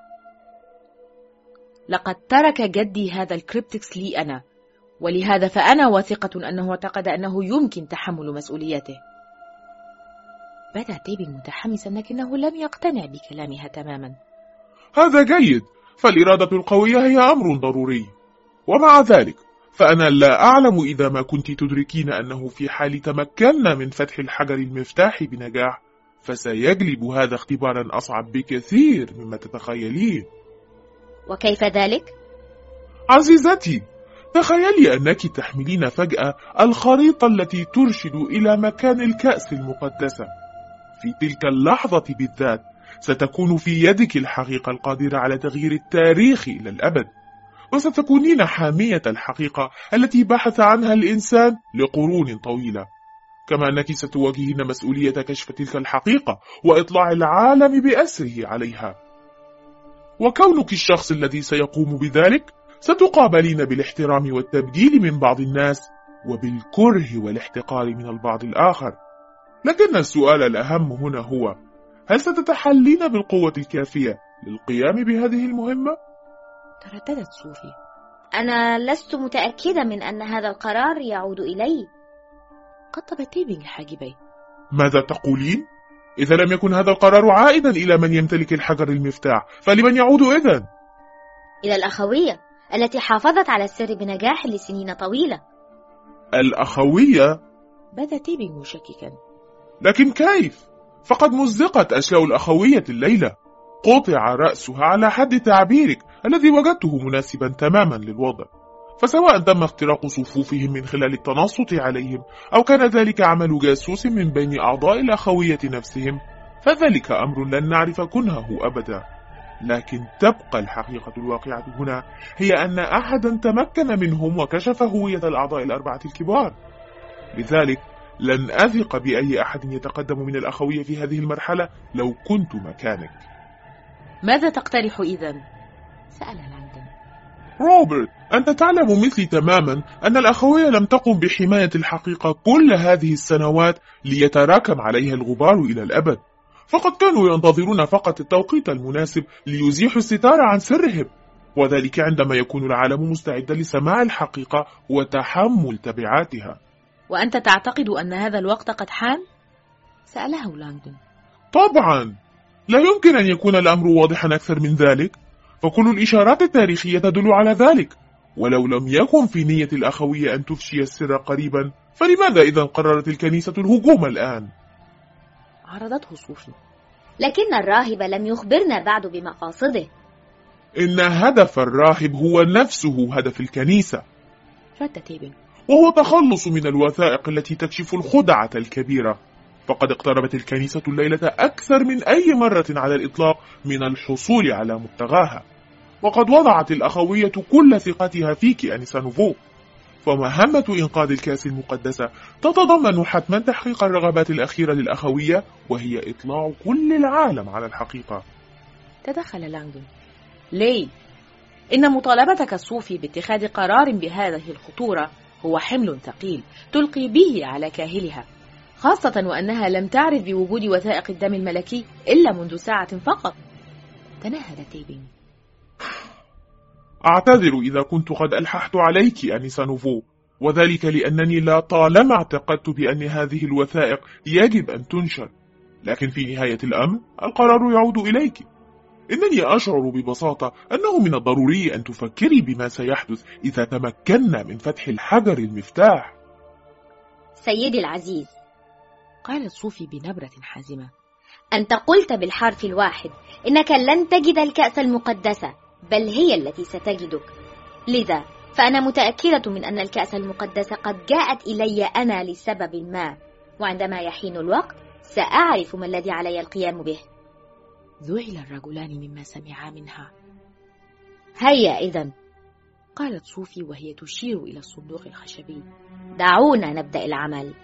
لقد ترك جدي هذا الكريبتكس لي أنا، ولهذا فأنا واثقة أنه اعتقد أنه يمكن تحمل مسؤوليته. بدأ تيبينغ متحمسا لكنه لم يقتنع بكلامها تماما.
هذا جيد، فالإرادة القوية هي أمر ضروري. ومع ذلك فأنا لا أعلم إذا ما كنت تدركين أنه في حال تمكنا من فتح الحجر المفتاح بنجاح فسيجلب هذا اختبارا أصعب بكثير مما تتخيلين.
وكيف ذلك؟
عزيزتي، تخيلي أنك تحملين فجأة الخريطة التي ترشد إلى مكان الكأس المقدسة. في تلك اللحظة بالذات ستكون في يدك الحقيقة القادرة على تغيير التاريخ إلى الأبد، وستكونين حامية الحقيقة التي بحث عنها الإنسان لقرون طويلة، كما أنك ستواجهين مسؤولية كشف تلك الحقيقة وإطلاع العالم بأسره عليها. وكونك الشخص الذي سيقوم بذلك ستقابلين بالاحترام والتبجيل من بعض الناس وبالكره والاحتقار من البعض الآخر. لكن السؤال الأهم هنا هو: هل ستتحلين بالقوة الكافية للقيام بهذه المهمة؟
ترددت صوفي.
أنا لست متأكدة من أن هذا القرار يعود إلي.
قطب تيبينغ حاجبيه.
ماذا تقولين؟ إذا لم يكن هذا القرار عائدا إلى من يمتلك الحجر المفتاح فلمن يعود إذن؟
إلى الأخوية التي حافظت على السر بنجاح لسنين طويلة.
الأخوية؟
بدا تيبينغ مشككا.
لكن كيف؟ فقد مزقت أشلاء الأخوية الليلة، قطع رأسها على حد تعبيرك الذي وجدته مناسبا تماما للوضع. فسواء تم اختراق صفوفهم من خلال التنصت عليهم أو كان ذلك عمل جاسوس من بين أعضاء الأخوية نفسهم فذلك أمر لن نعرف كنهه أبدا. لكن تبقى الحقيقة الواقعة هنا هي أن أحدا تمكن منهم وكشف هوية الأعضاء الأربعة الكبار. لذلك لن أثق بأي أحد يتقدم من الأخوية في هذه المرحلة لو كنت مكانك.
ماذا تقترح إذن؟ سأل لانغدون.
روبرت، أنت تعلم مثلي تماما أن الأخوية لم تقم بحماية الحقيقة كل هذه السنوات ليتراكم عليها الغبار إلى الأبد، فقد كانوا ينتظرون فقط التوقيت المناسب ليزيحوا الستار عن سرهم، وذلك عندما يكون العالم مستعدا لسماع الحقيقة وتحمل تبعاتها.
وأنت تعتقد أن هذا الوقت قد حان؟ سأله لانغدون.
طبعا، لا يمكن أن يكون الأمر واضحا أكثر من ذلك، فكل الإشارات التاريخية تدل على ذلك. ولو لم يكن في نية الأخوية أن تفشي السر قريبا فلماذا إذا قررت الكنيسة الهجوم الآن؟
عرضته صوفي.
لكن الراهب لم يخبرنا بعد بمقاصده.
إن هدف الراهب هو نفسه هدف الكنيسة،
رد تيبينغ،
وهو تخلص من الوثائق التي تكشف الخدعة الكبيرة. فقد اقتربت الكنيسة الليلة أكثر من أي مرة على الإطلاق من الحصول على مبتغاها، وقد وضعت الأخوية كل ثقتها فيك أنسة نوفو. فمهمة إنقاذ الكأس المقدسة تتضمن حتما تحقيق الرغبات الأخيرة للأخوية، وهي إطلاع كل العالم على الحقيقة.
تدخل لانغدون. لي، إن مطالبتك الصوفي باتخاذ قرار بهذه الخطورة هو حمل ثقيل تلقي به على كاهلها، خاصة وأنها لم تعرف بوجود وثائق الدم الملكي إلا منذ ساعة فقط. تنهد تيبينغ.
أعتذر إذا كنت قد ألححت عليك أنسة نوفو، وذلك لأنني لا طالما اعتقدت بأن هذه الوثائق يجب أن تنشر، لكن في نهاية الأمر القرار يعود إليك. إنني أشعر ببساطة أنه من الضروري أن تفكري بما سيحدث إذا تمكنا من فتح الحجر المفتاح.
سيدي العزيز،
قالت صوفي بنبرة حازمة،
أنت قلت بالحرف الواحد إنك لن تجد الكأس المقدسة، بل هي التي ستجدك. لذا فأنا متأكدة من أن الكأس المقدسة قد جاءت إلي أنا لسبب ما، وعندما يحين الوقت سأعرف ما الذي علي القيام به.
ذهل الرجلان مما سمعا منها.
هيا إذن،
قالت صوفي وهي تشير إلى الصندوق الخشبي.
دعونا نبدأ العمل.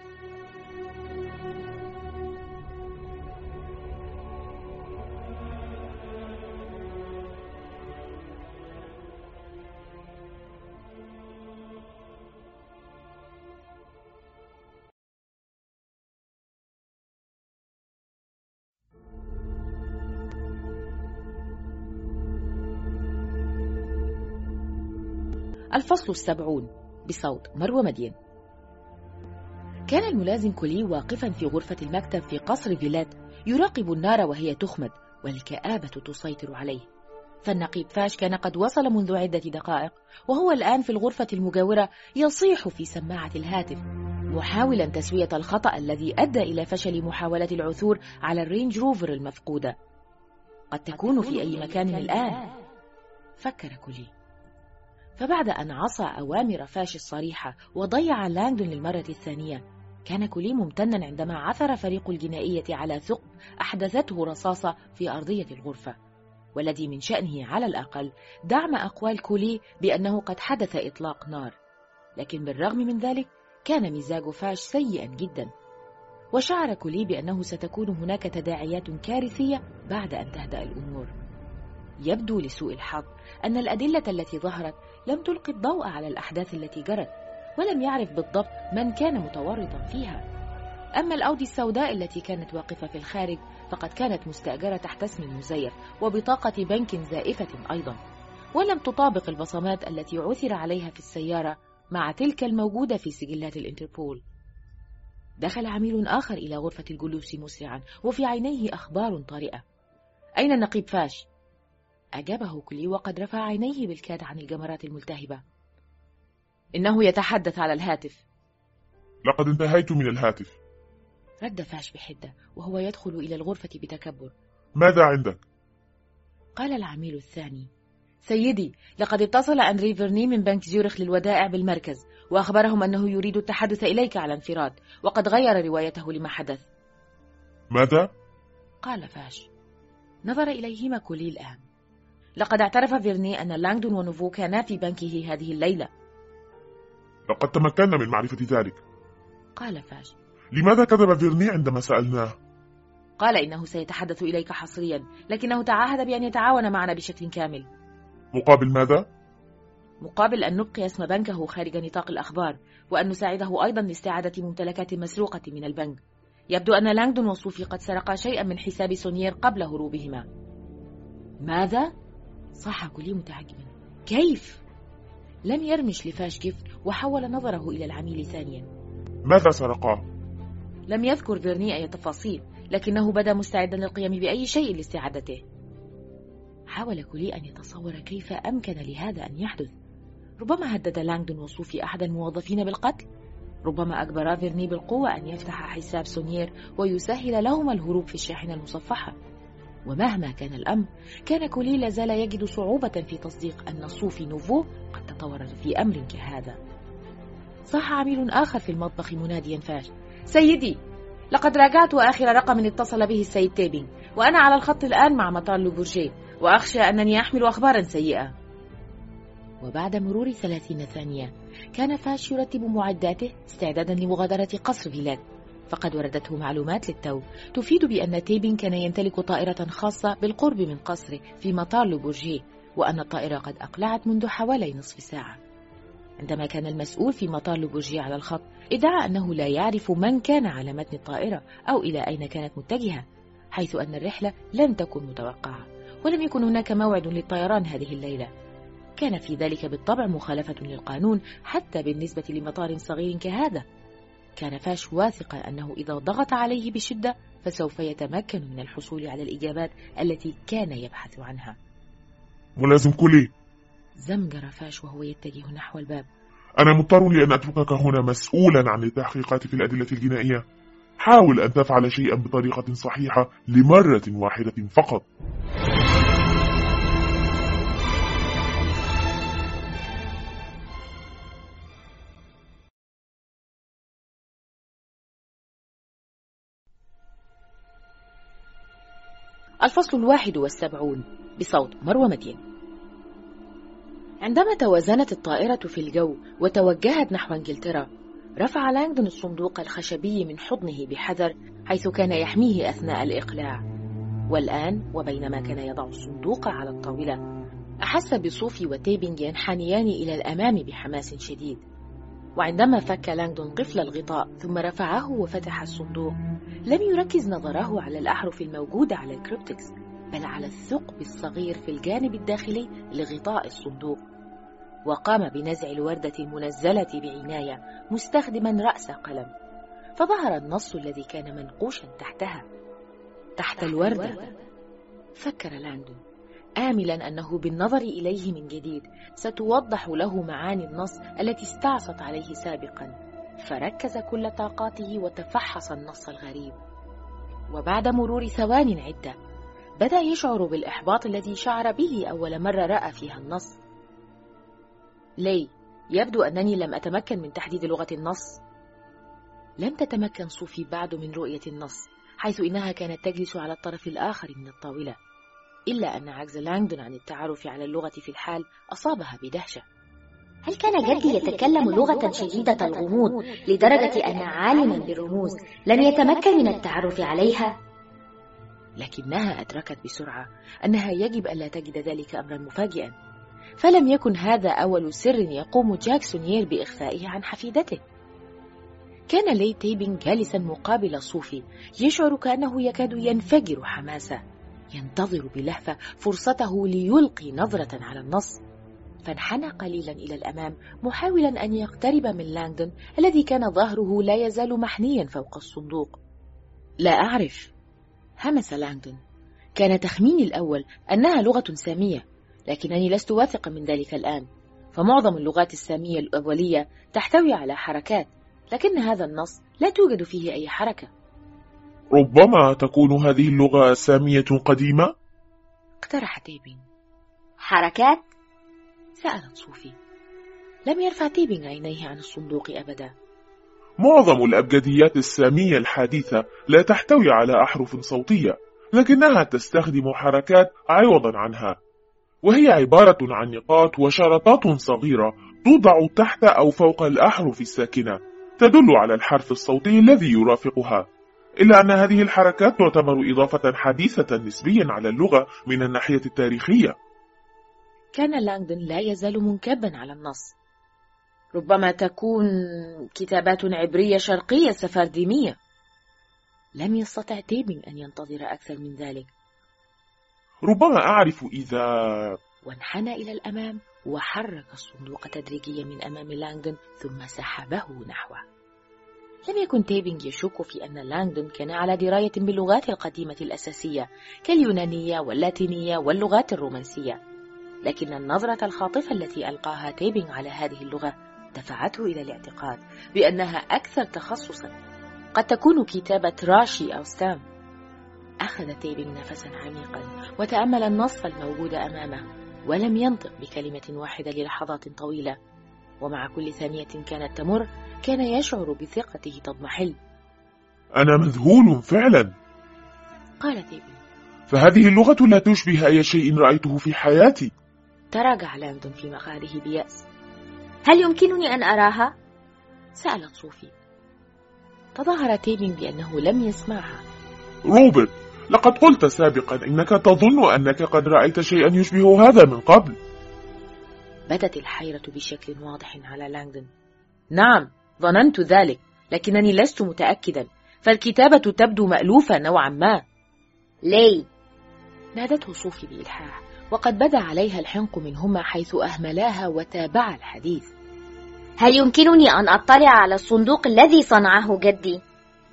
الفصل السبعون بصوت مروى مدين. كان الملازم كولي واقفا في غرفة المكتب في قصر فيلات يراقب النار وهي تخمد والكآبة تسيطر عليه. فالنقيب فاش كان قد وصل منذ عدة دقائق، وهو الآن في الغرفة المجاورة يصيح في سماعة الهاتف محاولا تسوية الخطأ الذي أدى إلى فشل محاولة العثور على الرينج روفر المفقودة. قد تكون في أي مكان الآن، فكر كولي. فبعد أن عصى أوامر فاش الصريحة وضيع لانغدون للمرة الثانية، كان كولي ممتنا عندما عثر فريق الجنائية على ثقب أحدثته رصاصة في أرضية الغرفة، والذي من شأنه على الأقل دعم أقوال كولي بأنه قد حدث إطلاق نار. لكن بالرغم من ذلك كان مزاج فاش سيئا جدا، وشعر كولي بأنه ستكون هناك تداعيات كارثية بعد أن تهدأ الأمور. يبدو لسوء الحظ أن الأدلة التي ظهرت لم تلقي الضوء على الأحداث التي جرت، ولم يعرف بالضبط من كان متورطا فيها. أما الأودي السوداء التي كانت واقفة في الخارج فقد كانت مستأجرة تحت اسم مزيف وبطاقة بنك زائفة أيضا، ولم تطابق البصمات التي عثر عليها في السيارة مع تلك الموجودة في سجلات الانتربول. دخل عميل آخر إلى غرفة الجلوس مسرعا وفي عينيه أخبار طارئة. أين النقيب فاش؟ أجابه كولي وقد رفع عينيه بالكاد عن الجمرات الملتهبة. إنه يتحدث على الهاتف.
لقد انتهيت من الهاتف،
رد فاش بحدة وهو يدخل إلى الغرفة بتكبر.
ماذا عندك؟
قال العميل الثاني. سيدي، لقد اتصل أندري فيرني من بنك زيورخ للودائع بالمركز، وأخبرهم أنه يريد التحدث إليك على انفراد، وقد غير روايته لما حدث.
ماذا؟
قال فاش. نظر إليهما كولي الآن. لقد اعترف فيرني أن لانغدون ونوفو كانا في بنكه هذه الليلة.
لقد تمكنا من معرفة ذلك،
قال فاش.
لماذا كذب فيرني عندما سألناه؟
قال إنه سيتحدث إليك حصريا، لكنه تعهد بأن يتعاون معنا بشكل كامل.
مقابل ماذا؟
مقابل أن نبقي اسم بنكه خارج نطاق الأخبار، وأن نساعده أيضا لاستعادة ممتلكات مسروقة من البنك. يبدو أن لانغدون وصوفي قد سرقا شيئا من حساب سونيير قبل هروبهما. ماذا؟ صاح كولي متعجبا. كيف؟ لم يرمش لفاش جفن وحول نظره إلى العميل ثانيا.
ماذا سرقاه؟
لم يذكر فيرني أي تفاصيل، لكنه بدا مستعدا للقيام بأي شيء لاستعادته. حاول كولي أن يتصور كيف أمكن لهذا أن يحدث. ربما هدد لانغدون وصوفي أحد الموظفين بالقتل، ربما أجبر فيرني بالقوة أن يفتح حساب سونيير ويسهل لهما الهروب في الشاحنة المصفحة. ومهما كان الأمر، كان كولي لازال يجد صعوبة في تصديق أن صوفي نوفو قد تطورت في أمر كهذا. صاح عميل آخر في المطبخ مناديا فاش. سيدي، لقد راجعت آخر رقم اتصل به السيد تيبينغ، وأنا على الخط الآن مع مطار لوبورجيه، وأخشى أنني أحمل أخبارا سيئة. وبعد مرور ثلاثين ثانية كان فاش يرتب معداته استعدادا لمغادرة قصر فيلات، فقد وردته معلومات للتو تفيد بأن تيبين كان يمتلك طائرة خاصة بالقرب من قصره في مطار لوبورجيه، وأن الطائرة قد أقلعت منذ حوالي نصف ساعة. عندما كان المسؤول في مطار لوبورجيه على الخط ادعى أنه لا يعرف من كان على متن الطائرة أو إلى أين كانت متجهة، حيث أن الرحلة لم تكن متوقعة ولم يكن هناك موعد للطيران هذه الليلة. كان في ذلك بالطبع مخالفة للقانون حتى بالنسبة لمطار صغير كهذا. كان فاش واثقا أنه إذا ضغط عليه بشدة فسوف يتمكن من الحصول على الإجابات التي كان يبحث عنها.
ملازم كولي،
زمجر فاش وهو يتجه نحو الباب.
أنا مضطر لأن أتركك هنا مسؤولا عن التحقيقات في الأدلة الجنائية. حاول أن تفعل شيئا بطريقة صحيحة لمرة واحدة فقط.
الفصل الواحد والسبعون بصوت مروى مدين. عندما توازنت الطائرة في الجو وتوجهت نحو انجلترا، رفع لانغدون الصندوق الخشبي من حضنه بحذر حيث كان يحميه أثناء الإقلاع. والآن وبينما كان يضع الصندوق على الطاولة، أحس بصوفي وتيبينغ ينحنيان إلى الأمام بحماس شديد. وعندما فك لانغدون قفل الغطاء ثم رفعه وفتح الصندوق، لم يركز نظره على الأحرف الموجودة على الكريبتكس، بل على الثقب الصغير في الجانب الداخلي لغطاء الصندوق، وقام بنزع الوردة المنزلة بعناية مستخدما رأس قلم، فظهر النص الذي كان منقوشا تحتها. تحت الوردة، فكر لانغدون، آملا أنه بالنظر إليه من جديد ستوضح له معاني النص التي استعصت عليه سابقا، فركز كل طاقاته وتفحص النص الغريب. وبعد مرور ثوان عدة بدأ يشعر بالإحباط الذي شعر به أول مرة رأى فيها النص. لي، يبدو أنني لم أتمكن من تحديد لغة النص. لم تتمكن صوفي بعد من رؤية النص، حيث إنها كانت تجلس على الطرف الآخر من الطاولة، إلا أن عجز لانغدون عن التعرف على اللغة في الحال أصابها بدهشة.
هل كان جدي يتكلم لغة شديدة الغموض لدرجة أن عالما بالرموز لم يتمكن من التعرف عليها؟
لكنها أدركت بسرعة أنها يجب ألا تجد ذلك أمرا مفاجئا، فلم يكن هذا أول سر يقوم جاك سونيير بإخفائه عن حفيدته. كان لي تيبينغ جالسا مقابل صوفي، يشعر كأنه يكاد ينفجر حماسة، ينتظر بلهفة فرصته ليلقي نظرة على النص. فانحنى قليلا إلى الأمام محاولا أن يقترب من لانغدون الذي كان ظهره لا يزال محنيا فوق الصندوق. لا أعرف، همس لانغدون. كان تخميني الأول أنها لغة سامية، لكنني لست واثقا من ذلك الآن، فمعظم اللغات السامية الأولية تحتوي على حركات، لكن هذا النص لا توجد فيه أي حركة.
ربما تكون هذه اللغة سامية قديمة؟
اقترح تيبينغ.
حركات؟
سألت صوفي. لم يرفع تيبينغ عينيه عن الصندوق أبدا.
معظم الأبجديات السامية الحديثة لا تحتوي على أحرف صوتية، لكنها تستخدم حركات عوضا عنها، وهي عبارة عن نقاط وشرطات صغيرة توضع تحت أو فوق الأحرف الساكنة تدل على الحرف الصوتي الذي يرافقها، إلا أن هذه الحركات تعتبر إضافة حديثة نسبيا على اللغة من الناحية التاريخية.
كان لانغدون لا يزال منكبا على النص. ربما تكون كتابات عبرية شرقية سفارديمية. لم يستطع تيبينغ أن ينتظر أكثر من ذلك.
ربما أعرف إذا...
وانحنى إلى الأمام وحرك الصندوق تدريجيا من أمام لانغدون ثم سحبه نحوه. لم يكن تيبينغ يشك في أن لانغدون كان على دراية باللغات القديمة الأساسية كاليونانية واللاتينية واللغات الرومانسية، لكن النظرة الخاطفة التي ألقاها تيبينغ على هذه اللغة دفعته إلى الاعتقاد بأنها أكثر تخصصا، قد تكون كتابة راشي أو ستام. أخذ تيبينغ نفسا عميقا وتأمل النص الموجود أمامه، ولم ينطق بكلمة واحدة للحظات طويلة، ومع كل ثانية كانت تمر كان يشعر بثقته تضمحل.
أنا مذهول فعلا،
قال تيبينغ،
فهذه اللغة لا تشبه أي شيء رأيته في حياتي.
تراجع لانغدون في مقعده بيأس.
هل يمكنني أن أراها؟
سألت صوفي. تظاهر تيبينغ بأنه لم يسمعها.
روبرت، لقد قلت سابقا إنك تظن أنك قد رأيت شيئا يشبه هذا من قبل.
بدت الحيرة بشكل واضح على لانغدون. نعم، ظننت ذلك، لكنني لست متأكدا، فالكتابة تبدو مألوفة نوعا ما.
لي،
نادته صوفي بإلحاح، وقد بدا عليها الحنق منهما حيث أهملاها وتابع الحديث.
هل يمكنني أن أطلع على الصندوق الذي صنعه جدي؟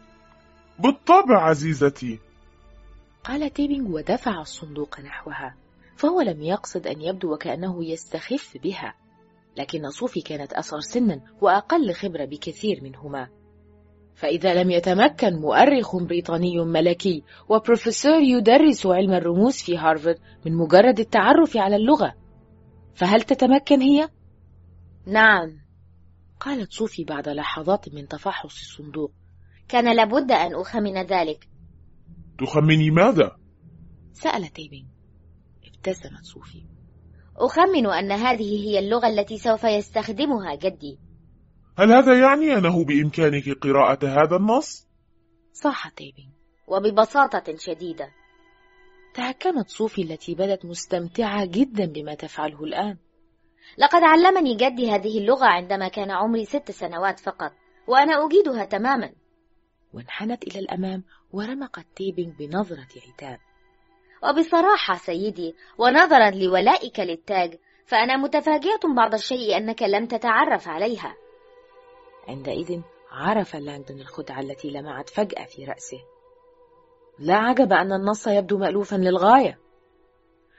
بالطبع عزيزتي،
قال تيبينغ ودفع الصندوق نحوها، فهو لم يقصد أن يبدو وكأنه يستخف بها، لكن صوفي كانت أصغر سنا وأقل خبرة بكثير منهما. فإذا لم يتمكن مؤرخ بريطاني ملكي وبروفيسور يدرس علم الرموز في هارفارد من مجرد التعرف على اللغة، فهل تتمكن هي؟
نعم،
قالت صوفي بعد لحظات من تفحص الصندوق.
كان لابد أن أخمن ذلك.
تخمني ماذا؟
سأل تيبينغ. ابتسمت صوفي.
أخمن أن هذه هي اللغة التي سوف يستخدمها جدي.
هل هذا يعني أنه بإمكانك قراءة هذا النص؟
صاح تيبينغ.
وببساطة شديدة.
تهكمت صوفي التي بدت مستمتعة جدا بما تفعله الآن.
لقد علمني جدي هذه اللغة عندما كان عمري ست سنوات فقط، وأنا أجيدها تماما.
وانحنت إلى الأمام ورمقت تيبينغ بنظرة عتاب.
وبصراحة سيدي، ونظرا لولائك للتاج، فأنا متفاجئة بعض الشيء أنك لم تتعرف عليها.
عندئذ عرف لانغدون الخدعة التي لمعت فجأة في رأسه. لا عجب أن النص يبدو مألوفا للغاية.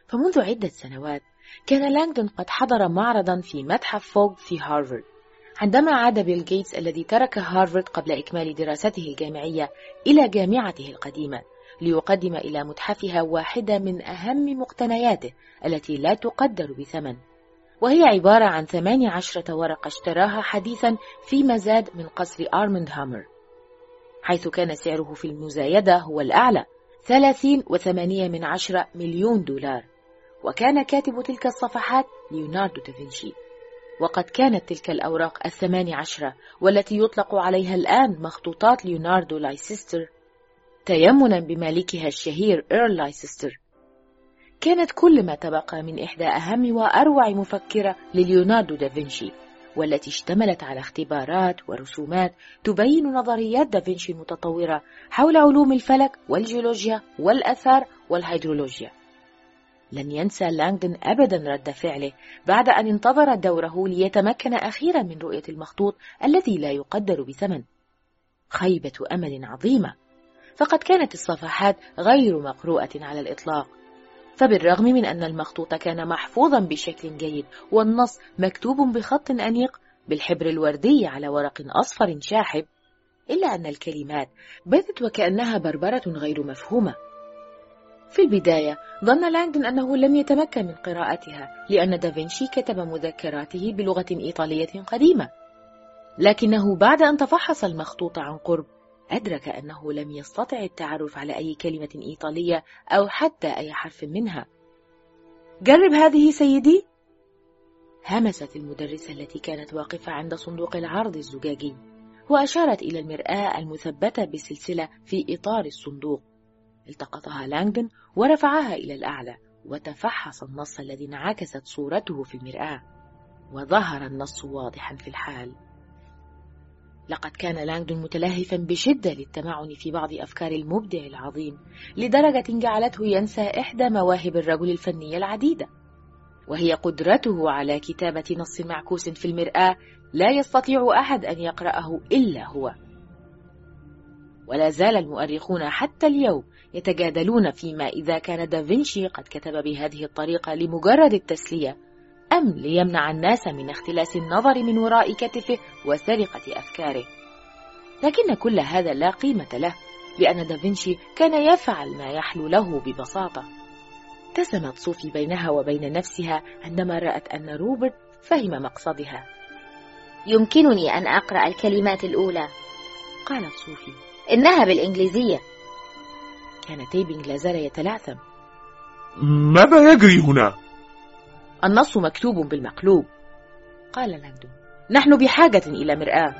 فمنذ عدة سنوات كان لانغدون قد حضر معرضا في متحف فوغ في هارفارد. عندما عاد بيل غيتس الذي ترك هارفارد قبل إكمال دراسته الجامعية إلى جامعته القديمة ليقدم إلى متحفها واحدة من أهم مقتنياته التي لا تقدر بثمن، وهي عبارة عن ثمانية عشرة ورقة اشتراها حديثا في مزاد من قصر آرمند هامر، حيث كان سعره في المزايدة هو الأعلى ثلاثين وثمانية من عشرة مليون دولار. وكان كاتب تلك الصفحات ليوناردو دافنشي. وقد كانت تلك الأوراق الثماني عشرة والتي يطلق عليها الآن مخطوطات ليوناردو لايسيستر تيمنا بمالكها الشهير إيرل لايسيستر، كانت كل ما تبقى من إحدى أهم وأروع مفكرة لليوناردو دافنشي، والتي اشتملت على اختبارات ورسومات تبين نظريات دافنشي المتطورة حول علوم الفلك والجيولوجيا والآثار والهيدرولوجيا. لن ينسى لانغدون أبدا رد فعله بعد أن انتظر دوره ليتمكن أخيرا من رؤية المخطوط الذي لا يقدر بثمن. خيبة أمل عظيمة، فقد كانت الصفحات غير مقروءة على الإطلاق، فبالرغم من أن المخطوط كان محفوظا بشكل جيد والنص مكتوب بخط أنيق بالحبر الوردي على ورق أصفر شاحب، إلا أن الكلمات بدت وكأنها بربرة غير مفهومة. في البداية ظن لانغدون أنه لم يتمكن من قراءتها لأن دافنشي كتب مذكراته بلغة إيطالية قديمة، لكنه بعد أن تفحص المخطوط عن قرب أدرك أنه لم يستطع التعرف على أي كلمة إيطالية أو حتى أي حرف منها. جرب هذه سيدي، همست المدرسة التي كانت واقفة عند صندوق العرض الزجاجي، وأشارت إلى المرآة المثبتة بسلسلة في إطار الصندوق. التقطها لانغدون ورفعها إلى الأعلى وتفحص النص الذي انعكست صورته في المرآة، وظهر النص واضحا في الحال. لقد كان لانغدون متلهفا بشدة للتمعن في بعض أفكار المبدع العظيم، لدرجة جعلته ينسى إحدى مواهب الرجل الفنية العديدة، وهي قدرته على كتابة نص معكوس في المرآة لا يستطيع أحد أن يقرأه إلا هو. ولا زال المؤرخون حتى اليوم يتجادلون فيما إذا كان دافنشي قد كتب بهذه الطريقة لمجرد التسلية أم ليمنع الناس من اختلاس النظر من وراء كتفه وسرقة أفكاره. لكن كل هذا لا قيمة له، لأن دافنشي كان يفعل ما يحلو له ببساطة. ابتسمت صوفي بينها وبين نفسها عندما رأت أن روبرت فهم مقصدها.
يمكنني أن أقرأ الكلمات الأولى،
قالت صوفي.
إنها بالإنجليزية.
كان تيبينغ لازال يتلعثم.
ماذا يجري هنا؟
النص مكتوب بالمقلوب، قال لانغدون. نحن بحاجة إلى مرآة.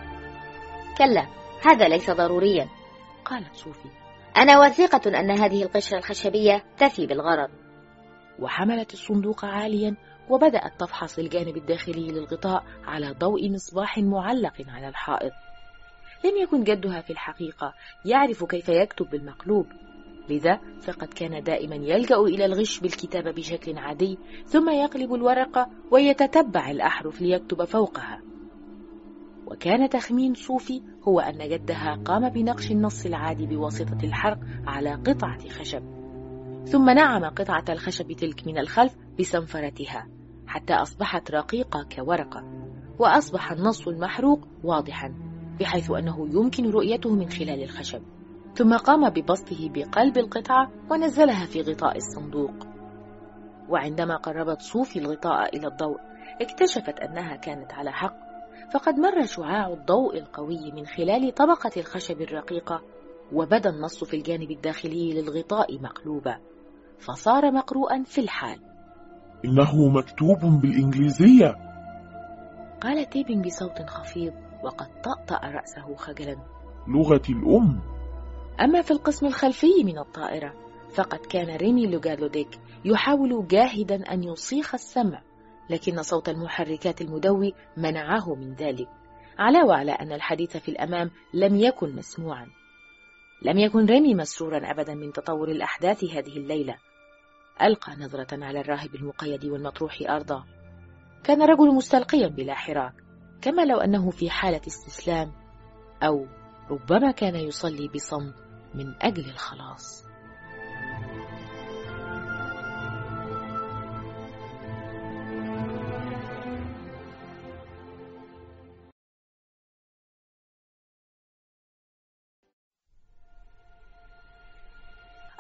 كلا، هذا ليس ضروريا،
قالت صوفي.
أنا واثقة أن هذه القشرة الخشبية تفي بالغرض.
وحملت الصندوق عاليا وبدأت تفحص الجانب الداخلي للغطاء على ضوء مصباح معلق على الحائط. لم يكن جدها في الحقيقة يعرف كيف يكتب بالمقلوب، لذا فقد كان دائما يلجأ إلى الغش بالكتابة بشكل عادي، ثم يقلب الورقة ويتتبع الأحرف ليكتب فوقها. وكان تخمين صوفي هو أن جدها قام بنقش النص العادي بواسطة الحرق على قطعة خشب، ثم نعم قطعة الخشب تلك من الخلف بصنفرتها حتى أصبحت رقيقة كورقة، وأصبح النص المحروق واضحا بحيث أنه يمكن رؤيته من خلال الخشب. ثم قام ببسطه بقلب القطعة ونزلها في غطاء الصندوق. وعندما قربت صوفي الغطاء إلى الضوء اكتشفت أنها كانت على حق، فقد مر شعاع الضوء القوي من خلال طبقة الخشب الرقيقة، وبدا النص في الجانب الداخلي للغطاء مقلوبا، فصار مقروءا في الحال.
إنه مكتوب بالإنجليزية،
قال تيبينغ بصوت خفيض وقد طأطأ رأسه خجلا.
لغتي الأم.
أما في القسم الخلفي من الطائرة فقد كان ريمي لوغالوديك يحاول جاهدا أن يصيخ السمع، لكن صوت المحركات المدوي منعه من ذلك، علاوة على أن الحديث في الأمام لم يكن مسموعا. لم يكن ريمي مسرورا أبدا من تطور الأحداث هذه الليلة. ألقى نظرة على الراهب المقيد والمطروح أرضا. كان رجل مستلقيا بلا حراك، كما لو أنه في حالة استسلام، أو ربما كان يصلي بصمت من أجل الخلاص.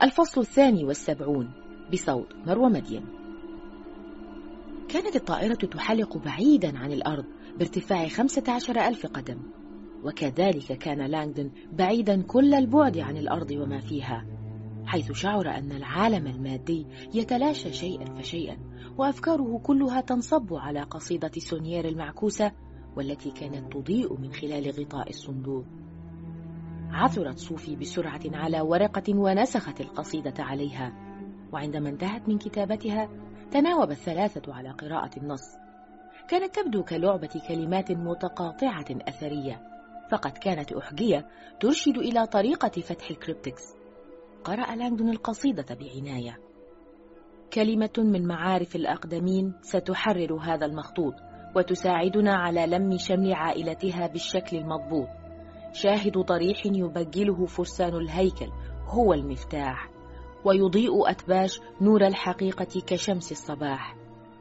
الفصل الثاني والسبعون بصوت مروى مدين. كانت الطائرة تحلق بعيدا عن الأرض بارتفاع خمسة عشر ألف قدم، وكذلك كان لانغدون بعيدا كل البعد عن الأرض وما فيها، حيث شعر أن العالم المادي يتلاشى شيئا فشيئا، وأفكاره كلها تنصب على قصيدة سونيير المعكوسة والتي كانت تضيء من خلال غطاء الصندوق. عثرت صوفي بسرعة على ورقة ونسخت القصيدة عليها، وعندما انتهت من كتابتها تناوب الثلاثة على قراءة النص. كانت تبدو كلعبة كلمات متقاطعة أثرية، فقد كانت أحجية ترشد إلى طريقة فتح الكريبتكس. قرأ لانغدون القصيدة بعناية. كلمة من معارف الأقدمين ستحرر هذا المخطوط وتساعدنا على لم شمل عائلتها بالشكل المضبوط. شاهد ضريح يبجله فرسان الهيكل هو المفتاح، ويضيء أتباش نور الحقيقة كشمس الصباح.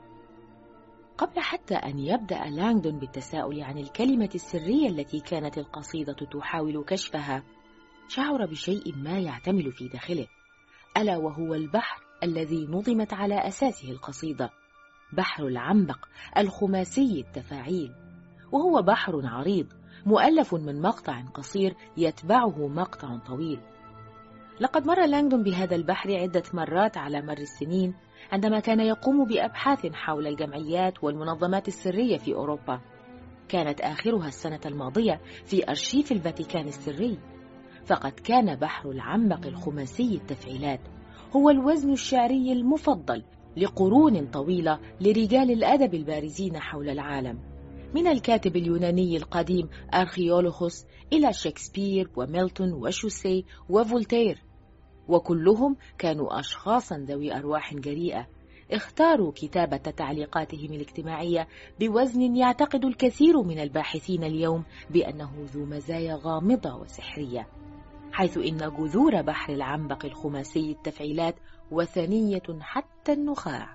قبل حتى أن يبدأ لانغدون بالتساؤل عن الكلمة السرية التي كانت القصيدة تحاول كشفها، شعر بشيء ما يعتمل في داخله، ألا وهو البحر الذي نظمت على أساسه القصيدة، بحر العنبق الخماسي التفاعيل، وهو بحر عريض مؤلف من مقطع قصير يتبعه مقطع طويل. لقد مر لانغدون بهذا البحر عدة مرات على مر السنين عندما كان يقوم بأبحاث حول الجمعيات والمنظمات السرية في أوروبا. كانت آخرها السنة الماضية في أرشيف الفاتيكان السري. فقد كان بحر العنبق الخماسي التفعيلات هو الوزن الشعري المفضل لقرون طويلة لرجال الأدب البارزين حول العالم، من الكاتب اليوناني القديم أرخيولوخوس إلى شكسبير وميلتون وشوسي وفولتير، وكلهم كانوا أشخاصا ذوي أرواح جريئة اختاروا كتابة تعليقاتهم الاجتماعية بوزن يعتقد الكثير من الباحثين اليوم بأنه ذو مزايا غامضة وسحرية، حيث إن جذور بحر العنبق الخماسي التفعيلات وثنية حتى النخاع.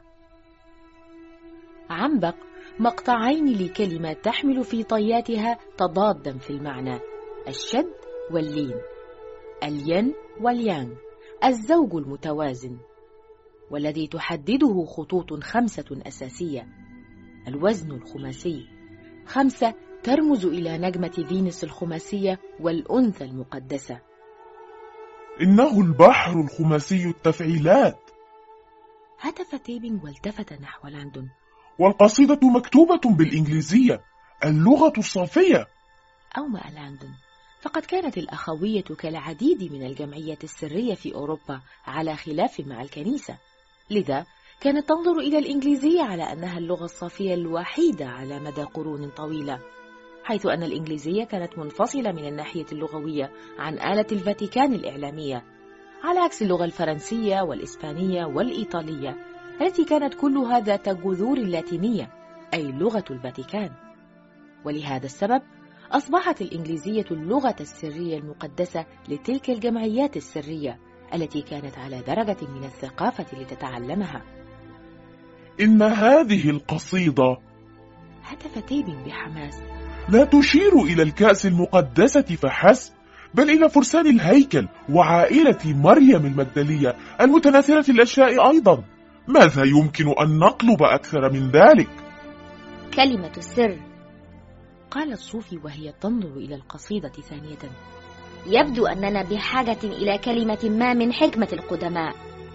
عنبق مقطعين لكلمة تحمل في طياتها تضادا في المعنى، الشد واللين، الين واليانغ، الزوج المتوازن، والذي تحدده خطوط خمسة أساسية. الوزن الخماسي خمسة ترمز إلى نجمة فينوس الخماسية والأنثى المقدسة.
إنه البحر الخماسي التفعيلات.
هتف تيبينغ والتفت نحو لانغدون.
والقصيدة مكتوبة بالإنجليزية، اللغة الصافية.
أومأ لانغدون، فقد كانت الأخوية كالعديد من الجمعيات السرية في أوروبا على خلاف مع الكنيسة، لذا كانت تنظر إلى الإنجليزية على أنها اللغة الصافية الوحيدة على مدى قرون طويلة، حيث أن الإنجليزية كانت منفصلة من الناحية اللغوية عن آلة الفاتيكان الإعلامية، على عكس اللغة الفرنسية والإسبانية والإيطالية التي كانت كلها ذات جذور لاتينية أي لغة الفاتيكان. ولهذا السبب أصبحت الإنجليزية اللغة السرية المقدسة لتلك الجمعيات السرية التي كانت على درجة من الثقافة لتتعلمها.
إن هذه القصيدة،
هتف تيبينغ بحماس،
لا تشير إلى الكأس المقدسة فحسب، بل إلى فرسان الهيكل وعائلة مريم المجدلية المتناثرة الأشياء أيضا. ماذا يمكن أن نطلب أكثر من ذلك؟
كلمة السر،
قالت صوفي وهي تنظر إلى القصيدة ثانية.
يبدو أننا بحاجة إلى كلمة ما من حكمة القدماء.